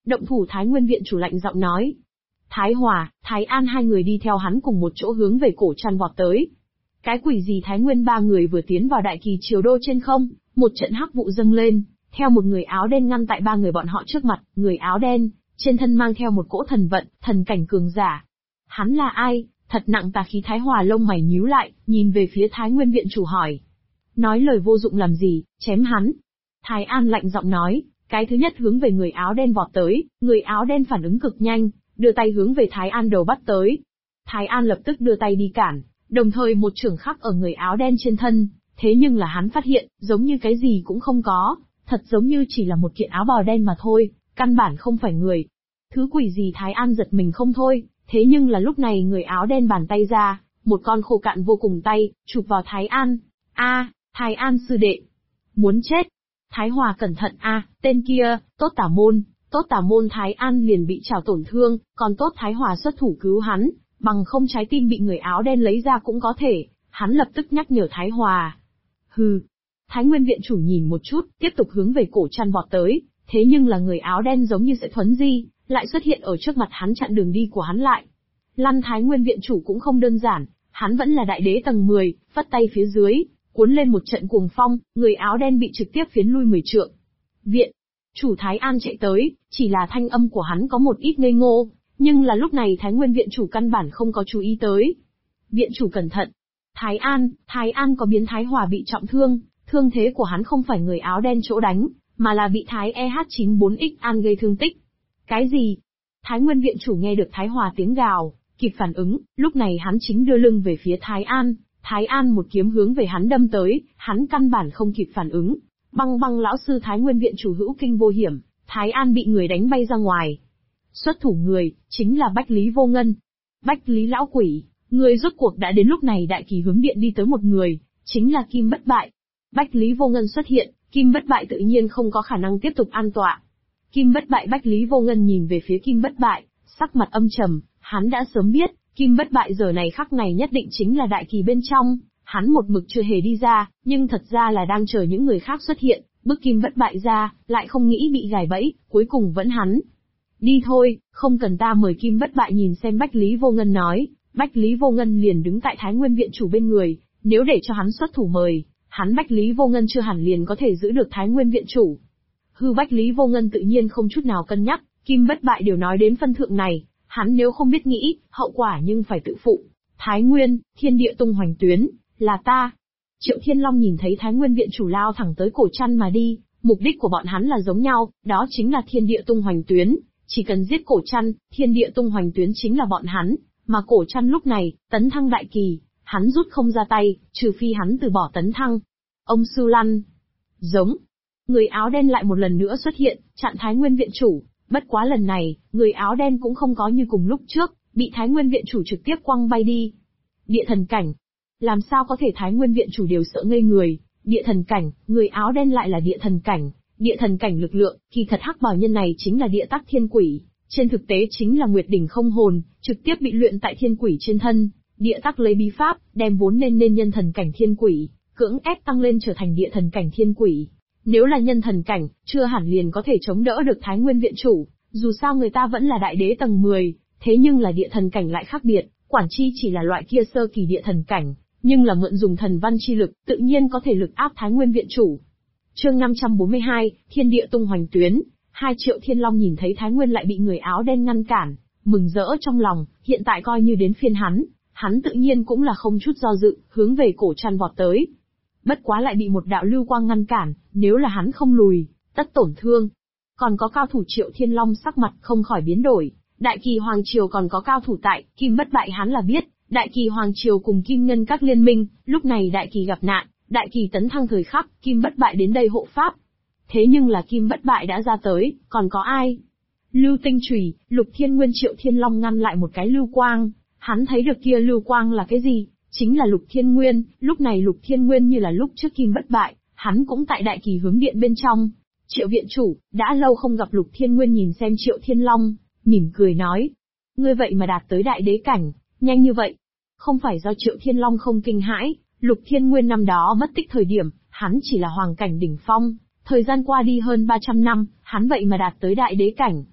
Động thủ. Thái Nguyên viện chủ lạnh giọng nói. Thái Hòa, Thái An hai người đi theo hắn cùng một chỗ hướng về cổ trăn vọt tới. Cái quỷ gì Thái Nguyên ba người vừa tiến vào đại kỳ triều đô trên không, một trận hắc vụ dâng lên, theo một người áo đen ngăn tại ba người bọn họ trước mặt, người áo đen, trên thân mang theo một cỗ thần vận, thần cảnh cường giả. Hắn là ai? Thật nặng tà khí. Thái Hòa lông mày nhíu lại, nhìn về phía Thái Nguyên viện chủ hỏi. Nói lời vô dụng làm gì, chém hắn. Thái An lạnh giọng nói, cái thứ nhất hướng về người áo đen vọt tới, người áo đen phản ứng cực nhanh, đưa tay hướng về Thái An đầu bắt tới. Thái An lập tức đưa tay đi cản, đồng thời một chưởng khắc ở người áo đen trên thân, thế nhưng là hắn phát hiện, giống như cái gì cũng không có, thật giống như chỉ là một kiện áo bào đen mà thôi, căn bản không phải người. Thứ quỷ gì Thái An giật mình không thôi, thế nhưng là lúc này người áo đen bàn tay ra, một con khô cạn vô cùng tay, chụp vào Thái An. Thái An sư đệ. Muốn chết. Thái Hòa cẩn thận tên kia, tốt tả môn Thái An liền bị trào tổn thương, còn tốt Thái Hòa xuất thủ cứu hắn, bằng không trái tim bị người áo đen lấy ra cũng có thể, hắn lập tức nhắc nhở Thái Hòa. Hừ. Thái Nguyên viện chủ nhìn một chút, tiếp tục hướng về cổ trăn vọt tới, thế nhưng là người áo đen giống như sẽ thuấn di, lại xuất hiện ở trước mặt hắn chặn đường đi của hắn lại. Lăn Thái Nguyên viện chủ cũng không đơn giản, hắn vẫn là đại đế tầng 10, phất tay phía dưới, cuốn lên một trận cuồng phong, người áo đen bị trực tiếp phiến lui 10 trượng. Viện chủ Thái An chạy tới, chỉ là thanh âm của hắn có một ít ngây ngô, nhưng là lúc này Thái Nguyên viện chủ căn bản không có chú ý tới. Viện chủ cẩn thận. Thái An có biến. Thái Hòa bị trọng thương, thương thế của hắn không phải người áo đen chỗ đánh, mà là bị Thái EH94X An gây thương tích. Cái gì? Thái Nguyên viện chủ nghe được Thái Hòa tiếng gào, kịp phản ứng, lúc này hắn chính đưa lưng về phía Thái An. Thái An một kiếm hướng về hắn đâm tới, hắn căn bản không kịp phản ứng. Băng lão sư Thái Nguyên viện chủ hữu kinh vô hiểm, Thái An bị người đánh bay ra ngoài. Xuất thủ người, chính là Bách Lý Vô Ngân. Bách Lý lão quỷ, người rốt cuộc đã đến. Lúc này đại kỳ hướng điện đi tới một người, chính là Kim Bất Bại. Bách Lý Vô Ngân xuất hiện, Kim Bất Bại tự nhiên không có khả năng tiếp tục an tọa. Kim Bất Bại. Bách Lý Vô Ngân nhìn về phía Kim Bất Bại, sắc mặt âm trầm, hắn đã sớm biết, Kim Bất Bại giờ này khắc này nhất định chính là đại kỳ bên trong, hắn một mực chưa hề đi ra, nhưng thật ra là đang chờ những người khác xuất hiện, bức Kim Bất Bại ra, lại không nghĩ bị gài bẫy, cuối cùng vẫn hắn. Đi thôi, không cần ta mời. Kim Bất Bại nhìn xem Bách Lý Vô Ngân nói. Bách Lý Vô Ngân liền đứng tại Thái Nguyên viện chủ bên người, nếu để cho hắn xuất thủ mời, hắn Bách Lý Vô Ngân chưa hẳn liền có thể giữ được Thái Nguyên viện chủ. Bách Lý Vô Ngân tự nhiên không chút nào cân nhắc, Kim Bất Bại đều nói đến phân thượng này, hắn nếu không biết nghĩ, hậu quả nhưng phải tự phụ. Thái Nguyên, thiên địa tung hoành tuyến, là ta. Triệu Thiên Long nhìn thấy Thái Nguyên viện chủ lao thẳng tới cổ trăn mà đi, mục đích của bọn hắn là giống nhau, đó chính là thiên địa tung hoành tuyến, chỉ cần giết cổ trăn, thiên địa tung hoành tuyến chính là bọn hắn, mà cổ trăn lúc này, tấn thăng đại kỳ, hắn rút không ra tay, trừ phi hắn từ bỏ tấn thăng. Ông sư lăn. Giống. Người áo đen lại một lần nữa xuất hiện, chặn Thái Nguyên viện chủ, bất quá lần này, người áo đen cũng không có như cùng lúc trước, bị Thái Nguyên viện chủ trực tiếp quăng bay đi. Địa thần cảnh. Làm sao có thể? Thái Nguyên viện chủ đều sợ ngây người, địa thần cảnh, người áo đen lại là địa thần cảnh. Địa thần cảnh lực lượng, kỳ thật hắc bào nhân này chính là địa tắc thiên quỷ, trên thực tế chính là Nguyệt đỉnh không hồn, trực tiếp bị luyện tại thiên quỷ trên thân. Địa tắc lấy bí pháp, đem vốn nên nhân thần cảnh thiên quỷ, cưỡng ép tăng lên trở thành địa thần cảnh thiên quỷ. Nếu là nhân thần cảnh, chưa hẳn liền có thể chống đỡ được Thái Nguyên viện chủ, dù sao người ta vẫn là đại đế tầng 10, thế nhưng là địa thần cảnh lại khác biệt, quản chi chỉ là loại kia sơ kỳ địa thần cảnh, nhưng là mượn dùng thần văn chi lực, tự nhiên có thể lực áp Thái Nguyên viện chủ. Chương 542, Thiên địa tung hoành tuyến. 2 Triệu Thiên Long nhìn thấy Thái Nguyên lại bị người áo đen ngăn cản, mừng rỡ trong lòng, hiện tại coi như đến phiên hắn tự nhiên cũng là không chút do dự, hướng về cổ trăn vọt tới. Bất quá lại bị một đạo lưu quang ngăn cản, nếu là hắn không lùi, tất tổn thương. Còn có cao thủ Triệu Thiên Long sắc mặt không khỏi biến đổi, Đại Kỳ Hoàng Triều còn có cao thủ tại, Kim Bất Bại hắn là biết, Đại Kỳ Hoàng Triều cùng Kim Ngân các liên minh, lúc này Đại Kỳ gặp nạn, Đại Kỳ tấn thăng thời khắc, Kim Bất Bại đến đây hộ pháp. Thế nhưng là Kim Bất Bại đã ra tới, còn có ai? Lưu Tinh Chùy, Lục Thiên Nguyên. Triệu Thiên Long ngăn lại một cái lưu quang, hắn thấy được kia lưu quang là cái gì? Chính là Lục Thiên Nguyên, lúc này Lục Thiên Nguyên như là lúc trước Kim Bất Bại, hắn cũng tại Đại Kỳ hướng điện bên trong. Triệu viện chủ, đã lâu không gặp. Lục Thiên Nguyên nhìn xem Triệu Thiên Long, mỉm cười nói. Ngươi vậy mà đạt tới đại đế cảnh, nhanh như vậy. Không phải do Triệu Thiên Long không kinh hãi, Lục Thiên Nguyên năm đó mất tích thời điểm, hắn chỉ là hoàng cảnh đỉnh phong, thời gian qua đi hơn 300 năm, hắn vậy mà đạt tới đại đế cảnh.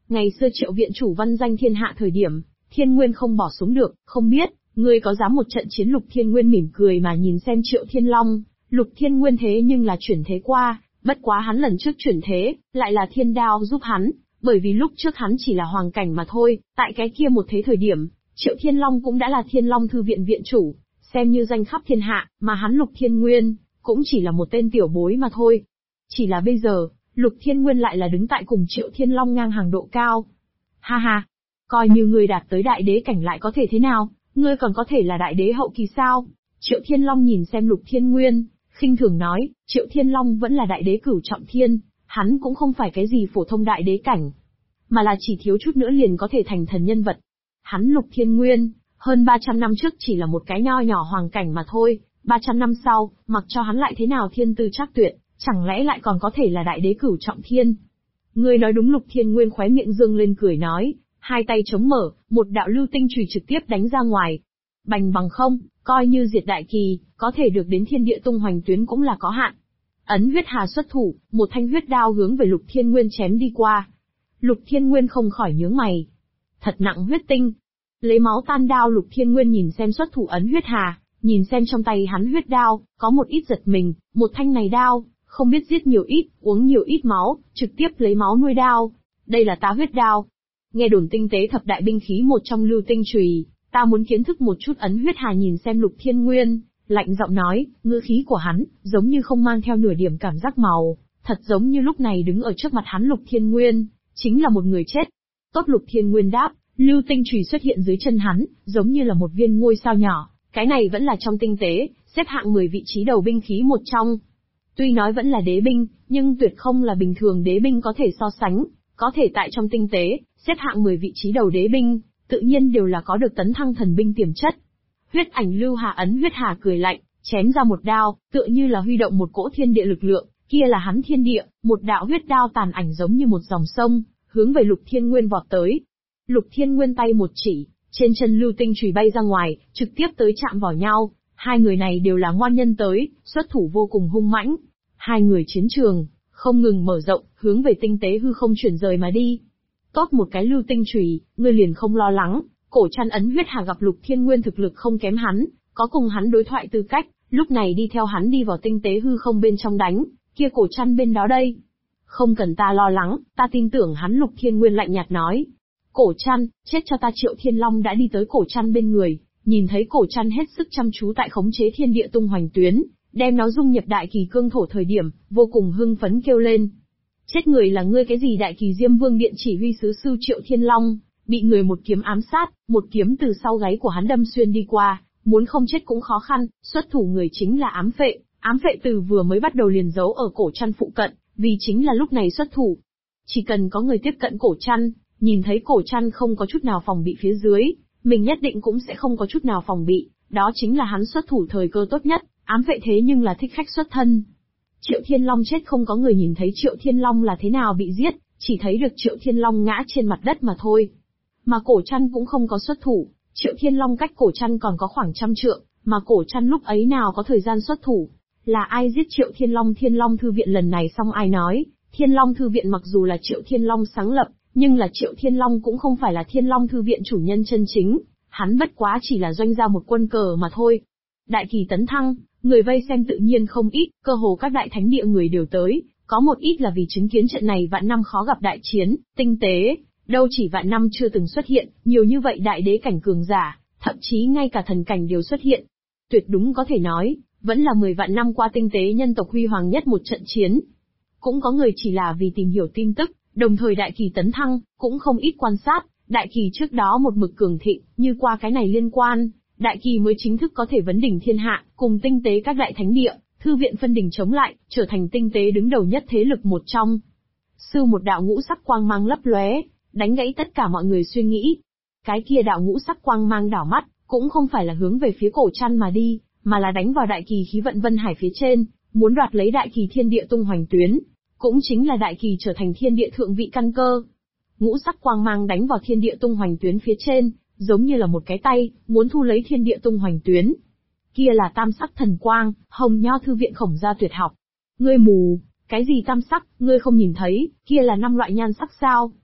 Ngày xưa Triệu viện chủ văn danh thiên hạ thời điểm, Thiên Nguyên không bỏ xuống được, không biết, ngươi có dám một trận chiến? Lục Thiên Nguyên mỉm cười mà nhìn xem Triệu Thiên Long. Lục Thiên Nguyên thế nhưng là chuyển thế qua, bất quá hắn lần trước chuyển thế, lại là thiên đao giúp hắn, bởi vì lúc trước hắn chỉ là hoàng cảnh mà thôi, tại cái kia một thế thời điểm, Triệu Thiên Long cũng đã là Thiên Long Thư viện viện chủ, xem như danh khắp thiên hạ, mà hắn Lục Thiên Nguyên, cũng chỉ là một tên tiểu bối mà thôi. Chỉ là bây giờ, Lục Thiên Nguyên lại là đứng tại cùng Triệu Thiên Long ngang hàng độ cao. Ha ha, coi như ngươi đạt tới đại đế cảnh lại có thể thế nào, ngươi còn có thể là đại đế hậu kỳ sao? Triệu Thiên Long nhìn xem Lục Thiên Nguyên, khinh thường nói, Triệu Thiên Long vẫn là đại đế cửu trọng thiên, hắn cũng không phải cái gì phổ thông đại đế cảnh, mà là chỉ thiếu chút nữa liền có thể thành thần nhân vật. Hắn Lục Thiên Nguyên, hơn 300 năm trước chỉ là một cái nho nhỏ hoàng cảnh mà thôi, 300 năm sau, mặc cho hắn lại thế nào thiên tư trác tuyệt, chẳng lẽ lại còn có thể là đại đế cửu trọng thiên? Ngươi nói đúng. Lục Thiên Nguyên khóe miệng dương lên cười nói, hai tay chống mở, một đạo lưu tinh chùy trực tiếp đánh ra ngoài. Bành bằng không, coi như diệt đại kỳ, có thể được đến thiên địa tung hoành tuyến cũng là có hạn. Ấn huyết hà xuất thủ, một thanh huyết đao hướng về Lục Thiên Nguyên chém đi qua. Lục Thiên Nguyên không khỏi nhướng mày. Thật nặng huyết tinh. Lấy máu tan đao. Lục Thiên Nguyên nhìn xem xuất thủ ấn huyết hà, nhìn xem trong tay hắn huyết đao, có một ít giật mình, một thanh này đao, không biết giết nhiều ít, uống nhiều ít máu, trực tiếp lấy máu nuôi đao. Đây là ta huyết đao. Nghe đồn tinh tế thập đại binh khí một trong lưu tinh chùy, ta muốn kiến thức một chút. Ấn huyết hà nhìn xem Lục Thiên Nguyên, lạnh giọng nói, ngữ khí của hắn, giống như không mang theo nửa điểm cảm giác màu, thật giống như lúc này đứng ở trước mặt hắn Lục Thiên Nguyên, chính là một người chết. Tốt. Lục Thiên Nguyên đáp, lưu tinh chùy xuất hiện dưới chân hắn, giống như là một viên ngôi sao nhỏ, cái này vẫn là trong tinh tế, xếp hạng 10 vị trí đầu binh khí một trong. Tuy nói vẫn là đế binh, nhưng tuyệt không là bình thường đế binh có thể so sánh, có thể tại trong tinh tế, xếp hạng 10 vị trí đầu đế binh, tự nhiên đều là có được tấn thăng thần binh tiềm chất. Huyết ảnh lưu hà. Ấn huyết hà cười lạnh, chém ra một đao, tựa như là huy động một cỗ thiên địa lực lượng, kia là hắn thiên địa, một đạo huyết đao tàn ảnh giống như một dòng sông, hướng về Lục Thiên Nguyên vọt tới. Lục Thiên Nguyên tay một chỉ, trên chân lưu tinh chùy bay ra ngoài, trực tiếp tới chạm vào nhau. Hai người này đều là ngoan nhân tới, xuất thủ vô cùng hung mãnh. Hai người chiến trường, không ngừng mở rộng, hướng về tinh tế hư không chuyển rời mà đi. Tốt một cái lưu tinh chùy, ngươi liền không lo lắng. Cổ Trăn ấn huyết hà gặp Lục Thiên Nguyên thực lực không kém hắn, có cùng hắn đối thoại tư cách, lúc này đi theo hắn đi vào tinh tế hư không bên trong đánh, kia Cổ Trăn bên đó đây. Không cần ta lo lắng, ta tin tưởng hắn. Lục Thiên Nguyên lạnh nhạt nói. Cổ Trăn, chết cho ta. Triệu Thiên Long đã đi tới Cổ Trăn bên người, nhìn thấy Cổ Trăn hết sức chăm chú tại khống chế thiên địa tung hoành tuyến, đem nó dung nhập đại kỳ cương thổ thời điểm, vô cùng hưng phấn kêu lên. Chết người là ngươi cái gì? Đại kỳ Diêm Vương Điện chỉ huy sứ sư Triệu Thiên Long, bị người một kiếm ám sát, một kiếm từ sau gáy của hắn đâm xuyên đi qua, muốn không chết cũng khó khăn, xuất thủ người chính là ám phệ. Ám phệ từ vừa mới bắt đầu liền giấu ở Cổ Trăn phụ cận, vì chính là lúc này xuất thủ. Chỉ cần có người tiếp cận Cổ Trăn, nhìn thấy Cổ Trăn không có chút nào phòng bị phía dưới, mình nhất định cũng sẽ không có chút nào phòng bị, đó chính là hắn xuất thủ thời cơ tốt nhất. Ám phệ thế nhưng là thích khách xuất thân. Triệu Thiên Long chết không có người nhìn thấy Triệu Thiên Long là thế nào bị giết, chỉ thấy được Triệu Thiên Long ngã trên mặt đất mà thôi. Mà Cổ Trăn cũng không có xuất thủ, Triệu Thiên Long cách Cổ Trăn còn có khoảng 100 trượng, mà Cổ Trăn lúc ấy nào có thời gian xuất thủ. Là ai giết Triệu Thiên Long? Thiên Long Thư viện lần này xong ai nói, Thiên Long Thư viện mặc dù là Triệu Thiên Long sáng lập, nhưng là Triệu Thiên Long cũng không phải là Thiên Long Thư viện chủ nhân chân chính, hắn bất quá chỉ là doanh ra một quân cờ mà thôi. Đại kỳ tấn thăng, người vây xem tự nhiên không ít, cơ hồ các đại thánh địa người đều tới, có một ít là vì chứng kiến trận này vạn năm khó gặp đại chiến, tinh tế, đâu chỉ vạn năm chưa từng xuất hiện, nhiều như vậy đại đế cảnh cường giả, thậm chí ngay cả thần cảnh đều xuất hiện. Tuyệt đúng có thể nói, vẫn là 10 vạn năm qua tinh tế nhân tộc huy hoàng nhất một trận chiến. Cũng có người chỉ là vì tìm hiểu tin tức, đồng thời đại kỳ tấn thăng, cũng không ít quan sát, đại kỳ trước đó một mực cường thịnh, như qua cái này liên quan, đại kỳ mới chính thức có thể vấn đỉnh thiên hạ, cùng tinh tế các đại thánh địa, thư viện phân đỉnh chống lại, trở thành tinh tế đứng đầu nhất thế lực một trong. Sư một đạo ngũ sắc quang mang lấp lóe, đánh gãy tất cả mọi người suy nghĩ. Cái kia đạo ngũ sắc quang mang đảo mắt, cũng không phải là hướng về phía Cổ Trăn mà đi, mà là đánh vào đại kỳ khí vận vân hải phía trên, muốn đoạt lấy đại kỳ thiên địa tung hoành tuyến, cũng chính là đại kỳ trở thành thiên địa thượng vị căn cơ. Ngũ sắc quang mang đánh vào thiên địa tung hoành tuyến phía trên, giống như là một cái tay, muốn thu lấy thiên địa tung hoành tuyến. Kia là tam sắc thần quang, Hồng Nho Thư viện Khổng Gia tuyệt học. Ngươi mù, cái gì tam sắc, ngươi không nhìn thấy, kia là 5 loại nhan sắc sao?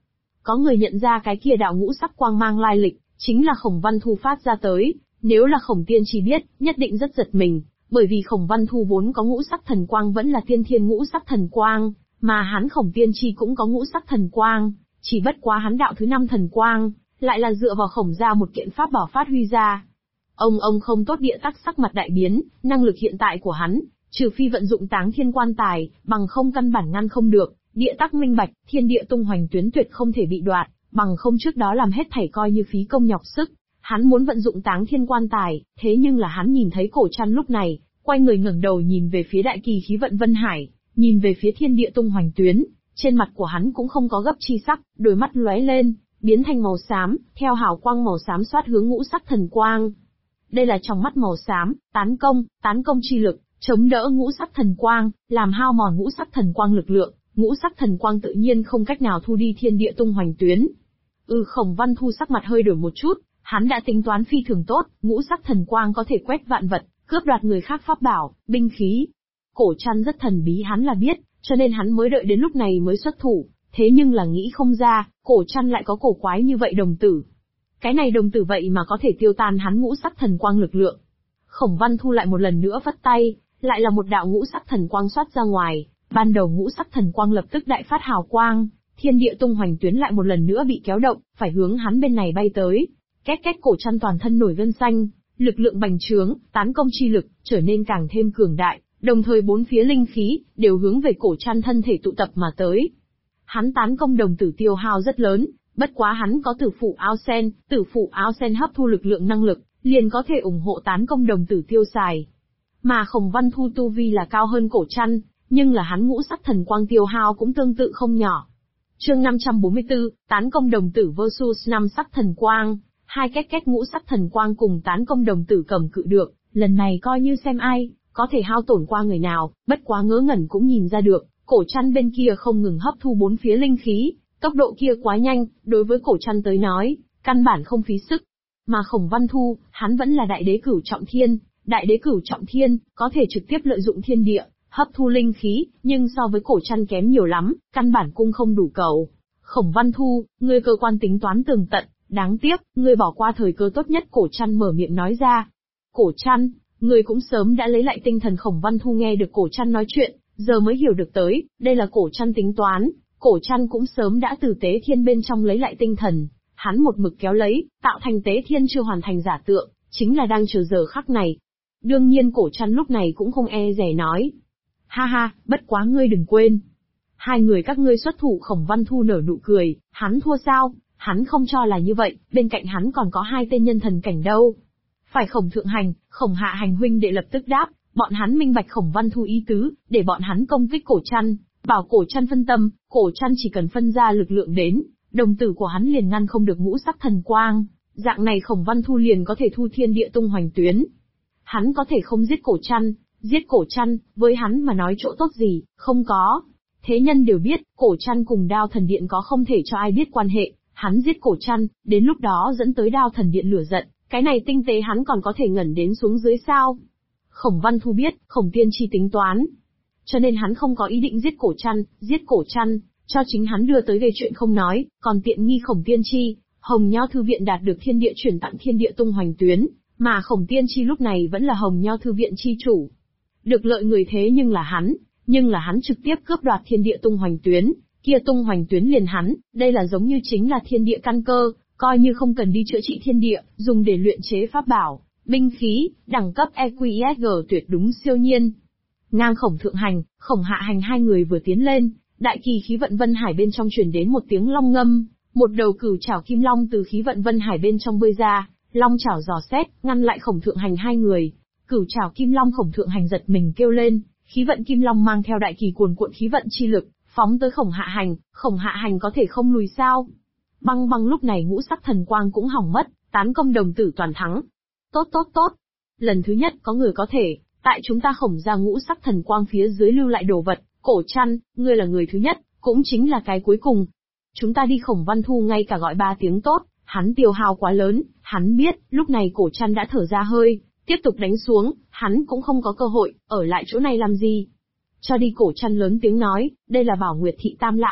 có người nhận ra cái kia đạo ngũ sắc quang mang lai lịch, chính là Khổng Văn Thu phát ra tới, nếu là Khổng Tiên Tri biết, nhất định rất giật mình, bởi vì Khổng Văn Thu vốn có ngũ sắc thần quang vẫn là tiên thiên ngũ sắc thần quang, mà hắn Khổng Tiên Tri cũng có ngũ sắc thần quang, chỉ bất quá hắn đạo thứ 5 thần quang, lại là dựa vào Khổng gia một kiện pháp bảo phát huy ra. Ông không tốt địa tắc sắc mặt đại biến, năng lực hiện tại của hắn, trừ phi vận dụng Táng Thiên Quan Tài, bằng không căn bản ngăn không được, địa tắc minh bạch, thiên địa tung hoành tuyến tuyệt không thể bị đoạt, bằng không trước đó làm hết thảy coi như phí công nhọc sức. Hắn muốn vận dụng Táng Thiên Quan Tài, thế nhưng là hắn nhìn thấy Cổ Trăn lúc này, quay người ngẩng đầu nhìn về phía đại kỳ khí vận Vân Hải, nhìn về phía thiên địa tung hoành tuyến, trên mặt của hắn cũng không có gấp chi sắc, đôi mắt lóe lên, biến thành màu xám, theo hào quang màu xám xoát hướng ngũ sắc thần quang. Đây là trong mắt màu xám, tán công chi lực, chống đỡ ngũ sắc thần quang, làm hao mòn ngũ sắc thần quang lực lượng, ngũ sắc thần quang tự nhiên không cách nào thu đi thiên địa tung hoành tuyến. Khổng Văn Thu sắc mặt hơi đổi một chút, hắn đã tính toán phi thường tốt, ngũ sắc thần quang có thể quét vạn vật, cướp đoạt người khác pháp bảo, binh khí. Cổ Trăn rất thần bí hắn là biết, cho nên hắn mới đợi đến lúc này mới xuất thủ, thế nhưng là nghĩ không ra, Cổ Trăn lại có cổ quái như vậy đồng tử. Cái này đồng tử vậy mà có thể tiêu tan hắn ngũ sắc thần quang lực lượng. Khổng Văn Thu lại một lần nữa vất tay, lại là một đạo ngũ sắc thần quang xoát ra ngoài, ban đầu ngũ sắc thần quang lập tức đại phát hào quang, thiên địa tung hoành tuyến lại một lần nữa bị kéo động, phải hướng hắn bên này bay tới. Két Cổ Trăn toàn thân nổi gân xanh, lực lượng bành trướng, tán công chi lực trở nên càng thêm cường đại, đồng thời bốn phía linh khí đều hướng về Cổ Trăn thân thể tụ tập mà tới. Hắn tán công đồng tử tiêu hao rất lớn, bất quá hắn có tử phụ áo sen hấp thu lực lượng năng lực, liền có thể ủng hộ tán công đồng tử tiêu xài. Mà Khổng Văn Thu tu vi là cao hơn Cổ Trăn, nhưng là hắn ngũ sắc thần quang tiêu hao cũng tương tự không nhỏ. Chương 544, tán công đồng tử versus 5 sắc thần quang, hai két ngũ sắc thần quang cùng tán công đồng tử cầm cự được, lần này coi như xem ai có thể hao tổn qua người nào, bất quá ngớ ngẩn cũng nhìn ra được, Cổ Trăn bên kia không ngừng hấp thu bốn phía linh khí, tốc độ kia quá nhanh, đối với Cổ Trăn tới nói, căn bản không phí sức. Mà Khổng Văn Thu, hắn vẫn là đại đế cửu trọng thiên, có thể trực tiếp lợi dụng thiên địa, hấp thu linh khí, nhưng so với Cổ Trăn kém nhiều lắm, căn bản cung không đủ cầu. Khổng Văn Thu, ngươi cơ quan tính toán tường tận, đáng tiếc, ngươi bỏ qua thời cơ tốt nhất. Cổ Trăn mở miệng nói ra. Cổ Trăn, ngươi cũng sớm đã lấy lại tinh thần. Khổng Văn Thu nghe được Cổ Trăn nói chuyện, giờ mới hiểu được tới, đây là Cổ Trăn tính toán. Cổ Trăn cũng sớm đã từ tế thiên bên trong lấy lại tinh thần, hắn một mực kéo lấy, tạo thành tế thiên chưa hoàn thành giả tượng, chính là đang chờ giờ khắc này. Đương nhiên Cổ Trăn lúc này cũng không e dè nói. Ha ha, bất quá ngươi đừng quên. Hai người các ngươi xuất thủ. Khổng Văn Thu nở nụ cười, hắn thua sao? Hắn không cho là như vậy, bên cạnh hắn còn có hai tên nhân thần cảnh đâu. Phải. Khổng Thượng Hành, Khổng Hạ Hành huynh đệ lập tức đáp, bọn hắn minh bạch Khổng Văn Thu ý tứ, để bọn hắn công kích Cổ Trăn, bảo Cổ Trăn phân tâm. Cổ Trăn chỉ cần phân ra lực lượng đến, đồng tử của hắn liền ngăn không được ngũ sắc thần quang, dạng này Khổng Văn Thu liền có thể thu thiên địa tung hoành tuyến. Hắn có thể không giết Cổ Trăn, với hắn mà nói chỗ tốt gì, không có. Thế nhân đều biết, Cổ Trăn cùng Đao Thần Điện có không thể cho ai biết quan hệ, hắn giết Cổ Trăn, đến lúc đó dẫn tới Đao Thần Điện lửa giận, cái này tinh tế hắn còn có thể ngẩn đến xuống dưới sao. Khổng Văn Thu biết, Khổng Tiên Tri tính toán, cho nên hắn không có ý định giết Cổ Trăn, cho chính hắn đưa tới gây chuyện không nói, còn tiện nghi Khổng Tiên Tri. Hồng Nho Thư Viện đạt được thiên địa chuyển tặng thiên địa tung hoành tuyến, mà Khổng Tiên Tri lúc này vẫn là Hồng Nho Thư Viện chi chủ. Được lợi người thế nhưng là hắn trực tiếp cướp đoạt thiên địa tung hoành tuyến, kia tung hoành tuyến liền hắn, đây là giống như chính là thiên địa căn cơ, coi như không cần đi chữa trị thiên địa, dùng để luyện chế pháp bảo, binh khí, đẳng cấp EQSG tuyệt đúng siêu nhiên. Ngang Khổng Thượng Hành, Khổng Hạ Hành hai người vừa tiến lên, đại kỳ khí vận Vân Hải bên trong truyền đến một tiếng long ngâm, một đầu cửu trảo kim long từ khí vận Vân Hải bên trong bơi ra, long chảo dò xét, ngăn lại Khổng Thượng Hành hai người. Cửu trảo kim long. Khổng Thượng Hành giật mình kêu lên, khí vận kim long mang theo đại kỳ cuồn cuộn khí vận chi lực, phóng tới Khổng Hạ Hành có thể không lùi sao? Băng lúc này ngũ sắc thần quang cũng hỏng mất, tán công đồng tử toàn thắng. Tốt. Lần thứ nhất có người có thể, tại chúng ta Khổng gia ngũ sắc thần quang phía dưới lưu lại đồ vật. Cổ Trăn, ngươi là người thứ nhất, cũng chính là cái cuối cùng. Chúng ta đi. Khổng Văn Thu ngay cả gọi 3 tiếng tốt, hắn tiêu hao quá lớn, hắn biết, lúc này Cổ Trăn đã thở ra hơi, tiếp tục đánh xuống, hắn cũng không có cơ hội, ở lại chỗ này làm gì. Cho đi. Cổ Trăn lớn tiếng nói, đây là Bảo Nguyệt Thị Tam Lão,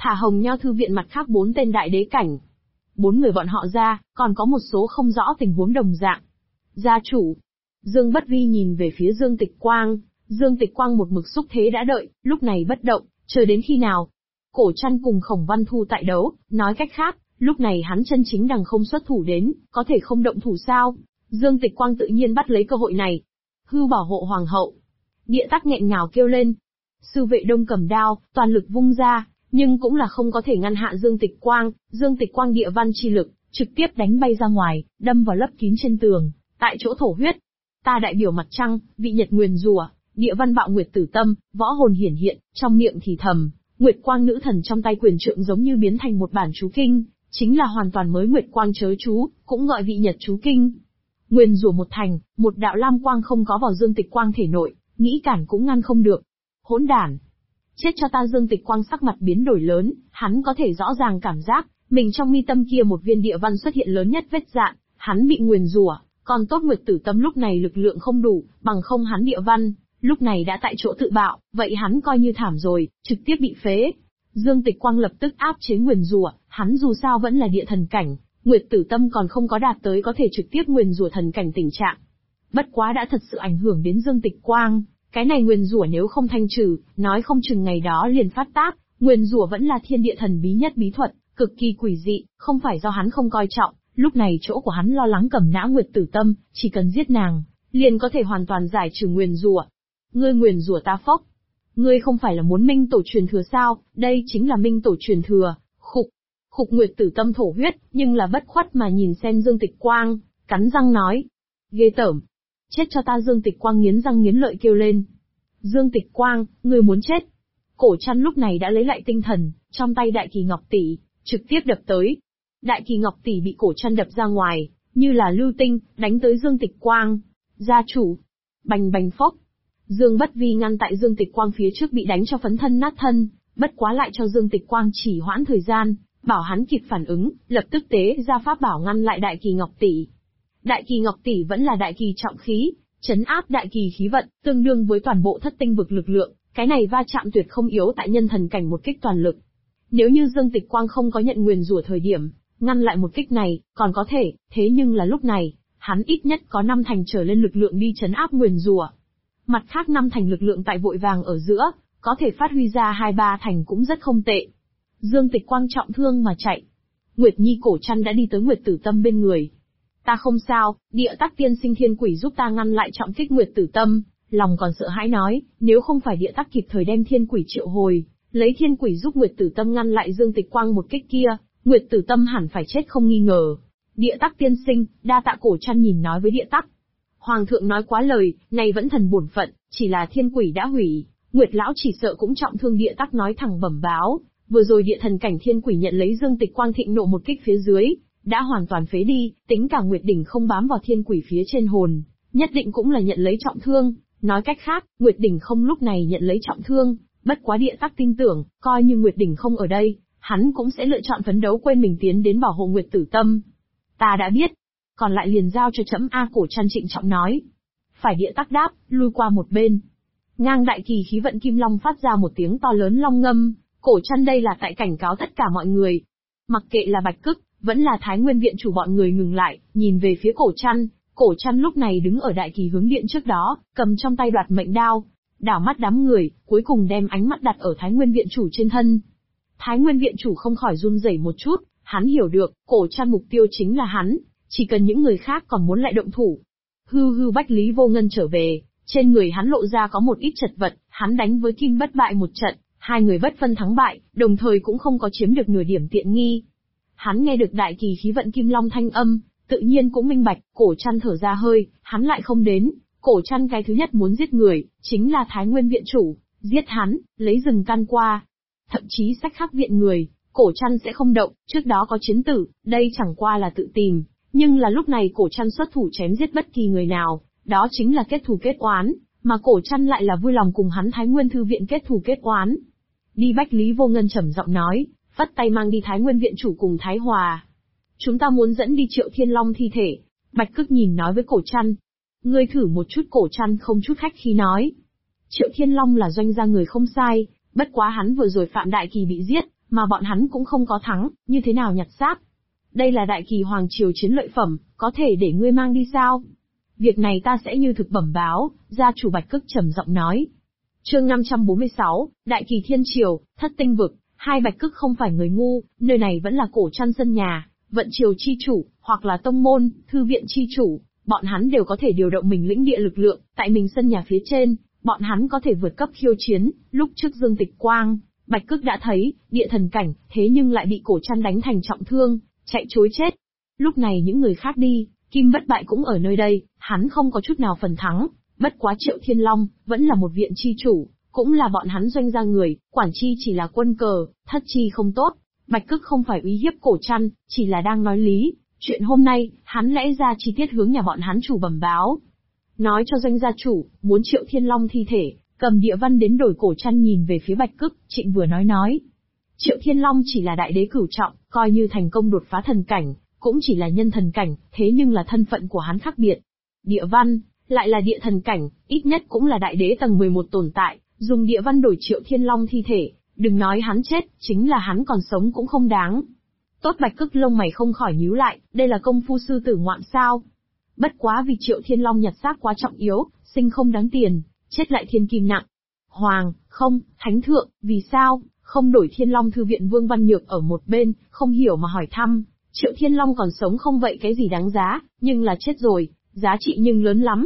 thả Hồng Nho thư viện mặt khác 4 tên đại đế cảnh. 4 người bọn họ ra, còn có một số không rõ tình huống đồng dạng. Gia chủ. Dương Bất Vi nhìn về phía Dương Tịch Quang. Dương Tịch Quang một mực xúc thế đã đợi, lúc này bất động, chờ đến khi nào? Cổ Trăn cùng Khổng Văn Thu tại đấu, nói cách khác, lúc này hắn chân chính đằng không xuất thủ đến, có thể không động thủ sao? Dương Tịch Quang tự nhiên bắt lấy cơ hội này. Hưu bảo hộ hoàng hậu. Địa Tắc nghẹn ngào kêu lên. Sư Vệ Đông cầm đao, toàn lực vung ra, nhưng cũng là không có thể ngăn hạ Dương Tịch Quang. Dương Tịch Quang địa văn chi lực, trực tiếp đánh bay ra ngoài, đâm vào lấp kín trên tường, tại chỗ thổ huyết. Ta đại biểu mặt trăng, vị nhật nguyền rủa, địa văn bạo nguyệt tử tâm, võ hồn hiển hiện, trong miệng thì thầm, Nguyệt Quang nữ thần trong tay quyền trượng giống như biến thành một bản chú kinh, chính là hoàn toàn mới Nguyệt Quang chớ chú, cũng gọi vị nhật chú kinh. Nguyền rủa một thành, một đạo lam quang không có vào Dương Tịch Quang thể nội, nghĩ cản cũng ngăn không được. Hỗn đản! Chết cho ta! Dương Tịch Quang sắc mặt biến đổi lớn, hắn có thể rõ ràng cảm giác, mình trong mi tâm kia một viên địa văn xuất hiện lớn nhất vết dạn, hắn bị nguyền rủa, còn tốt Nguyệt Tử Tâm lúc này lực lượng không đủ, bằng không hắn địa văn, lúc này đã tại chỗ tự bạo, vậy hắn coi như thảm rồi, trực tiếp bị phế. Dương Tịch Quang lập tức áp chế nguyền rủa, hắn dù sao vẫn là địa thần cảnh, Nguyệt Tử Tâm còn không có đạt tới có thể trực tiếp nguyền rủa thần cảnh tình trạng. Bất quá đã thật sự ảnh hưởng đến Dương Tịch Quang, cái này nguyền rủa nếu không thanh trừ, nói không chừng ngày đó liền phát tác. Nguyền rủa vẫn là thiên địa thần bí nhất bí thuật, cực kỳ quỷ dị, không phải do hắn không coi trọng, lúc này chỗ của hắn lo lắng cầm nã Nguyệt Tử Tâm, chỉ cần giết nàng, liền có thể hoàn toàn giải trừ nguyền rủa. Ngươi nguyền rủa ta phốc. Ngươi không phải là muốn minh tổ truyền thừa sao, đây chính là minh tổ truyền thừa. Khục Nguyệt Tử Tâm thổ huyết, nhưng là bất khuất mà nhìn xem Dương Tịch Quang, cắn răng nói. Ghê tởm. Chết cho ta! Dương Tịch Quang nghiến răng nghiến lợi kêu lên. Dương Tịch Quang, ngươi muốn chết. Cổ Trăn lúc này đã lấy lại tinh thần, trong tay Đại Kỳ Ngọc Tỷ, trực tiếp đập tới. Đại Kỳ Ngọc Tỷ bị Cổ Trăn đập ra ngoài, như là lưu tinh, đánh tới Dương Tịch Quang. Gia chủ. Bành bành phốc. Dương Bất Vi ngăn tại Dương Tịch Quang phía trước bị đánh cho phấn thân nát thân, bất quá lại cho Dương Tịch Quang chỉ hoãn thời gian, bảo hắn kịp phản ứng, lập tức tế ra pháp bảo ngăn lại Đại Kỳ Ngọc Tỷ. Đại Kỳ Ngọc Tỷ vẫn là đại kỳ trọng khí, trấn áp đại kỳ khí vận, tương đương với toàn bộ thất tinh vực lực lượng, cái này va chạm tuyệt không yếu tại nhân thần cảnh một kích toàn lực. Nếu như Dương Tịch Quang không có nhận nguyền rủa thời điểm, ngăn lại một kích này, còn có thể, thế nhưng là lúc này, hắn ít nhất có 5 thành trở lên lực lượng đi trấn áp nguyền rủa. Mặt khác 5 thành lực lượng tại vội vàng ở giữa, có thể phát huy ra 2-3 thành cũng rất không tệ. Dương Tịch Quang trọng thương mà chạy. Nguyệt Nhi Cổ Trăn đã đi tới Nguyệt Tử Tâm bên người. Ta không sao, Địa Tắc tiên sinh thiên quỷ giúp ta ngăn lại trọng kích Nguyệt Tử Tâm, lòng còn sợ hãi nói, nếu không phải Địa Tắc kịp thời đem thiên quỷ triệu hồi, lấy thiên quỷ giúp Nguyệt Tử Tâm ngăn lại Dương Tịch Quang một kích kia, Nguyệt Tử Tâm hẳn phải chết không nghi ngờ. Địa Tắc tiên sinh, đa tạ. Cổ Trăn nhìn nói với Địa Tắc. Hoàng thượng nói quá lời, này vẫn thần bổn phận, chỉ là thiên quỷ đã hủy, Nguyệt lão chỉ sợ cũng trọng thương. Địa Tắc nói thẳng bẩm báo, vừa rồi địa thần cảnh thiên quỷ nhận lấy Dương Tịch Quang thịnh nộ một kích phía dưới, đã hoàn toàn phế đi, tính cả Nguyệt đỉnh không bám vào thiên quỷ phía trên hồn, nhất định cũng là nhận lấy trọng thương. Nói cách khác, Nguyệt đỉnh không lúc này nhận lấy trọng thương, bất quá Địa Tắc tin tưởng, coi như Nguyệt đỉnh không ở đây, hắn cũng sẽ lựa chọn phấn đấu quên mình tiến đến bảo hộ Nguyệt Tử Tâm. Ta đã biết, còn lại liền giao cho trẫm a. Cổ Trăn trịnh trọng nói. Phải. Địa Tắc đáp, lui qua một bên. Ngang đại kỳ khí vận kim long phát ra một tiếng to lớn long ngâm, Cổ Trăn đây là tại cảnh cáo tất cả mọi người. Mặc kệ là Bạch Cức, vẫn là Thái Nguyên viện chủ bọn người ngừng lại, nhìn về phía Cổ Trăn. Cổ Trăn lúc này đứng ở đại kỳ hướng điện trước đó, cầm trong tay đoạt mệnh đao, đảo mắt đám người, cuối cùng đem ánh mắt đặt ở Thái Nguyên viện chủ trên thân. Thái Nguyên viện chủ không khỏi run rẩy một chút, hắn hiểu được, Cổ Trăn mục tiêu chính là hắn, chỉ cần những người khác còn muốn lại động thủ. Hư Bách Lý Vô Ngân trở về, trên người hắn lộ ra có một ít chật vật, hắn đánh với Kim Bất Bại một trận, hai người bất phân thắng bại, đồng thời cũng không có chiếm được nửa điểm tiện nghi. Hắn nghe được đại kỳ khí vận kim long thanh âm, tự nhiên cũng minh bạch. Cổ Trăn thở ra hơi, hắn lại không đến. Cổ Trăn cái thứ nhất muốn giết người, chính là Thái Nguyên viện chủ, giết hắn, lấy rừng can qua. Thậm chí sách khắc viện người, Cổ Trăn sẽ không động, trước đó có chiến tử, đây chẳng qua là tự tìm. Nhưng là lúc này Cổ Trăn xuất thủ chém giết bất kỳ người nào, đó chính là kết thù kết oán, mà Cổ Trăn lại là vui lòng cùng hắn Thái Nguyên thư viện kết thù kết oán. Đi. Bách Lý Vô Ngân trầm giọng nói, phất tay mang đi Thái Nguyên viện chủ cùng Thái Hòa. Chúng ta muốn dẫn đi Triệu Thiên Long thi thể. Bạch Cức nhìn nói với Cổ Trăn. Ngươi thử một chút. Cổ Trăn không chút khách khí nói. Triệu Thiên Long là doanh gia người không sai, bất quá hắn vừa rồi phạm đại kỳ bị giết, mà bọn hắn cũng không có thắng, như thế nào nhặt xác? Đây là đại kỳ hoàng triều chiến lợi phẩm, có thể để ngươi mang đi sao? Việc này ta sẽ như thực bẩm báo, gia chủ Bạch Cức trầm giọng nói. Chương 546, Đại Kỳ Thiên Triều, Thất Tinh Vực. Hai Bạch Cức không phải người ngu, nơi này vẫn là cổ trăn sân nhà, vận triều chi chủ, hoặc là tông môn, thư viện chi chủ, bọn hắn đều có thể điều động mình lĩnh địa lực lượng, tại mình sân nhà phía trên, bọn hắn có thể vượt cấp khiêu chiến. Lúc trước Dương Tịch Quang, Bạch Cức đã thấy, địa thần cảnh, thế nhưng lại bị cổ trăn đánh thành trọng thương, chạy trối chết. Lúc này những người khác đi, Kim Bất Bại cũng ở nơi đây, hắn không có chút nào phần thắng, bất quá Triệu Thiên Long, vẫn là một viện chi chủ, cũng là bọn hắn doanh gia người, quản chi chỉ là quân cờ, thất chi không tốt. Bạch Cức không phải uy hiếp cổ trăn, chỉ là đang nói lý, chuyện hôm nay, hắn lẽ ra chi tiết hướng nhà bọn hắn chủ bẩm báo. Nói cho doanh gia chủ, muốn Triệu Thiên Long thi thể, cầm địa văn đến đổi. Cổ trăn nhìn về phía Bạch Cức, Trịnh vừa nói. Triệu Thiên Long chỉ là đại đế cửu trọng, coi như thành công đột phá thần cảnh, cũng chỉ là nhân thần cảnh, thế nhưng là thân phận của hắn khác biệt. Địa văn, lại là địa thần cảnh, ít nhất cũng là đại đế tầng 11 tồn tại, dùng địa văn đổi Triệu Thiên Long thi thể, đừng nói hắn chết, chính là hắn còn sống cũng không đáng. Tốt. Bạch Cức lông mày không khỏi nhíu lại, đây là công phu sư tử ngoạm sao? Bất quá vì Triệu Thiên Long nhặt xác quá trọng yếu, sinh không đáng tiền, chết lại thiên kim nặng. Hoàng, không, thánh thượng, vì sao, không đổi Thiên Long thư viện? Vương Văn Nhược ở một bên, không hiểu mà hỏi thăm. Triệu Thiên Long còn sống không vậy cái gì đáng giá, nhưng là chết rồi, giá trị nhưng lớn lắm.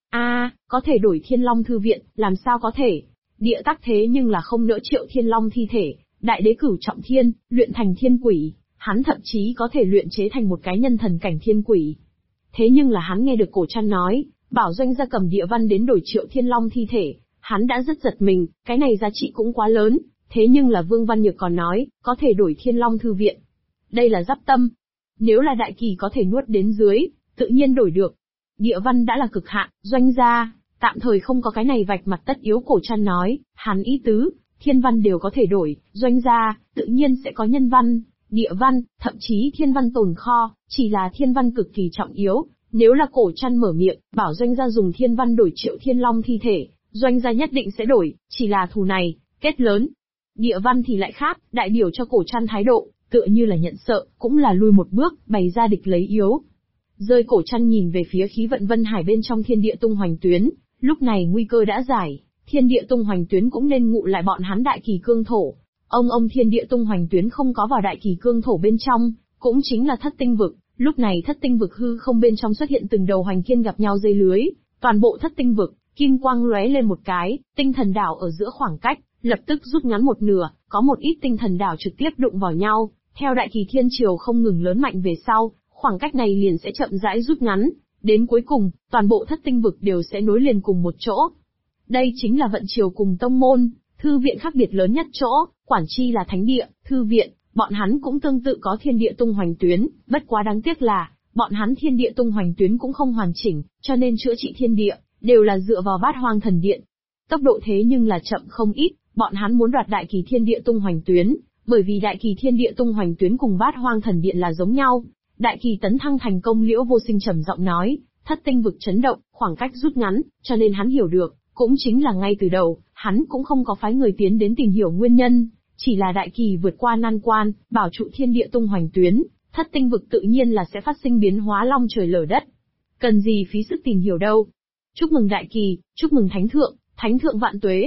Có thể đổi Thiên Long thư viện, làm sao có thể? Địa tắc thế nhưng là không nỡ Triệu Thiên Long thi thể, đại đế cửu trọng thiên, luyện thành thiên quỷ, hắn thậm chí có thể luyện chế thành một cái nhân thần cảnh thiên quỷ. Thế nhưng là hắn nghe được cổ trăn nói, bảo doanh gia cầm địa văn đến đổi Triệu Thiên Long thi thể, hắn đã rất giật mình, cái này giá trị cũng quá lớn, thế nhưng là Vương Văn Nhược còn nói, có thể đổi Thiên Long thư viện. Đây là giáp tâm. Nếu là đại kỳ có thể nuốt đến dưới, tự nhiên đổi được. Địa văn đã là cực hạn, doanh gia, tạm thời không có cái này vạch mặt tất yếu. Cổ trăn nói, hắn ý tứ, thiên văn đều có thể đổi, doanh gia, tự nhiên sẽ có nhân văn, địa văn, thậm chí thiên văn tồn kho, chỉ là thiên văn cực kỳ trọng yếu. Nếu là cổ trăn mở miệng, bảo doanh gia dùng thiên văn đổi Triệu Thiên Long thi thể, doanh gia nhất định sẽ đổi, chỉ là thù này, kết lớn. Địa văn thì lại khác, đại biểu cho cổ trăn thái độ, tựa như là nhận sợ, cũng là lui một bước, bày ra địch lấy yếu. Rơi. Cổ trăn nhìn về phía khí vận vân hải bên trong thiên địa tung hoành tuyến, lúc này nguy cơ đã giải, thiên địa tung hoành tuyến cũng nên ngụ lại bọn hắn đại kỳ cương thổ. Ông thiên địa tung hoành tuyến không có vào đại kỳ cương thổ bên trong, cũng chính là thất tinh vực. Lúc này thất tinh vực hư không bên trong xuất hiện từng đầu hoành kiên gặp nhau dây lưới, toàn bộ thất tinh vực, kim quang lóe lên một cái, tinh thần đảo ở giữa khoảng cách, lập tức rút ngắn một nửa, có một ít tinh thần đảo trực tiếp đụng vào nhau, theo đại kỳ thiên triều không ngừng lớn mạnh về sau, khoảng cách này liền sẽ chậm rãi rút ngắn, đến cuối cùng, toàn bộ thất tinh vực đều sẽ nối liền cùng một chỗ. Đây chính là vận triều cùng tông môn, thư viện khác biệt lớn nhất chỗ, quản chi là thánh địa, thư viện, bọn hắn cũng tương tự có thiên địa tung hoành tuyến, bất quá đáng tiếc là, bọn hắn thiên địa tung hoành tuyến cũng không hoàn chỉnh, cho nên chữa trị thiên địa, đều là dựa vào Bát Hoang thần điện. Tốc độ thế nhưng là chậm không ít, bọn hắn muốn đoạt đại kỳ thiên địa tung hoành tuyến, bởi vì đại kỳ thiên địa tung hoành tuyến cùng Bát Hoang thần điện là giống nhau. Đại kỳ tấn thăng thành công. Liễu Vô Sinh trầm giọng nói, thất tinh vực chấn động, khoảng cách rút ngắn, cho nên hắn hiểu được, cũng chính là ngay từ đầu, hắn cũng không có phái người tiến đến tìm hiểu nguyên nhân, chỉ là đại kỳ vượt qua nan quan, bảo trụ thiên địa tung hoành tuyến, thất tinh vực tự nhiên là sẽ phát sinh biến hóa long trời lở đất. Cần gì phí sức tìm hiểu đâu. Chúc mừng đại kỳ, chúc mừng thánh thượng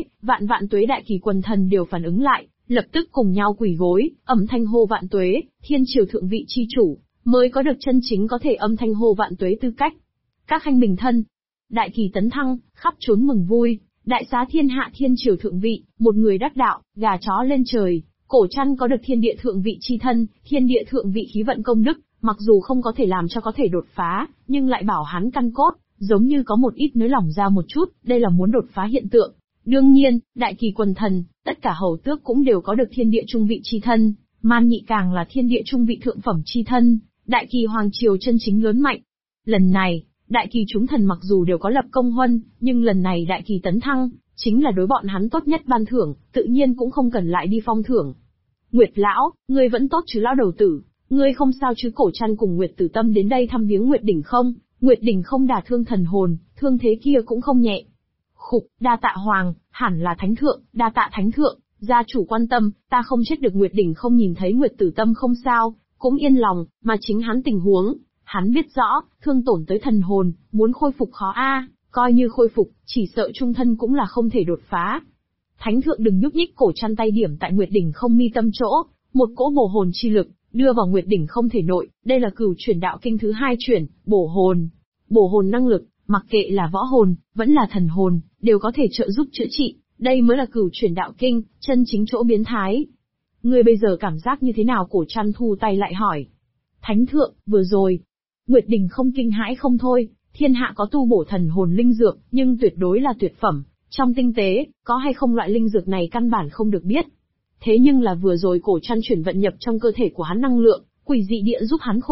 vạn tuế. Đại kỳ quần thần đều phản ứng lại, lập tức cùng nhau quỳ gối, âm thanh hô vạn tuế. Thiên triều thượng vị chi chủ mới có được chân chính có thể âm thanh hô vạn tuế tư cách. Các khanh bình thân, đại kỳ tấn thăng, khắp trốn mừng vui, đại xá thiên hạ thiên triều thượng vị, một người đắc đạo, gà chó lên trời. Cổ trăn có được thiên địa thượng vị chi thân, thiên địa thượng vị khí vận công đức, mặc dù không có thể làm cho có thể đột phá, nhưng lại bảo hắn căn cốt, giống như có một ít nới lỏng ra một chút, đây là muốn đột phá hiện tượng. Đương nhiên, đại kỳ quần thần, tất cả hầu tước cũng đều có được thiên địa trung vị chi thân, Man Nhị càng là thiên địa trung vị thượng phẩm chi thân, đại kỳ hoàng triều chân chính lớn mạnh. Lần này, đại kỳ chúng thần mặc dù đều có lập công huân, nhưng lần này đại kỳ tấn thăng, chính là đối bọn hắn tốt nhất ban thưởng, tự nhiên cũng không cần lại đi phong thưởng. Nguyệt lão, ngươi vẫn tốt chứ lão đầu tử, ngươi không sao chứ? Cổ trăn cùng Nguyệt Tử Tâm đến đây thăm viếng Nguyệt Đỉnh không? Nguyệt Đỉnh không đả thương thần hồn, thương thế kia cũng không nhẹ. Khục, đa tạ hoàng, hẳn là thánh thượng, đa tạ thánh thượng. Gia chủ quan tâm, ta không chết được Nguyệt Đỉnh không nhìn thấy Nguyệt Tử Tâm không sao, cũng yên lòng, mà chính hắn tình huống. Hắn biết rõ, thương tổn tới thần hồn, muốn khôi phục khó coi như khôi phục, chỉ sợ trung thân cũng là không thể đột phá. Thánh thượng đừng nhúc nhích, cổ chăn tay điểm tại Nguyệt Đỉnh không mi tâm chỗ, một cỗ bổ hồn chi lực, đưa vào Nguyệt Đỉnh không thể nội, đây là cửu chuyển đạo kinh thứ 2 chuyển, bổ hồn. Bổ hồn năng lực, mặc kệ là võ hồn, vẫn là thần hồn, đều có thể trợ giúp chữa trị, đây mới là cửu chuyển đạo kinh, chân chính chỗ biến thái. Ngươi bây giờ cảm giác như thế nào? Cổ chăn thu tay lại hỏi. Thánh thượng, vừa rồi, Nguyệt Đỉnh không kinh hãi không thôi, thiên hạ có tu bổ thần hồn linh dược, nhưng tuyệt đối là tuyệt phẩm. Trong tinh tế, có hay không loại linh dược này căn bản không được biết. Thế nhưng là vừa rồi cổ chăn chuyển vận nhập trong cơ thể của hắn năng lượng, quỷ dị địa giúp hắn khôi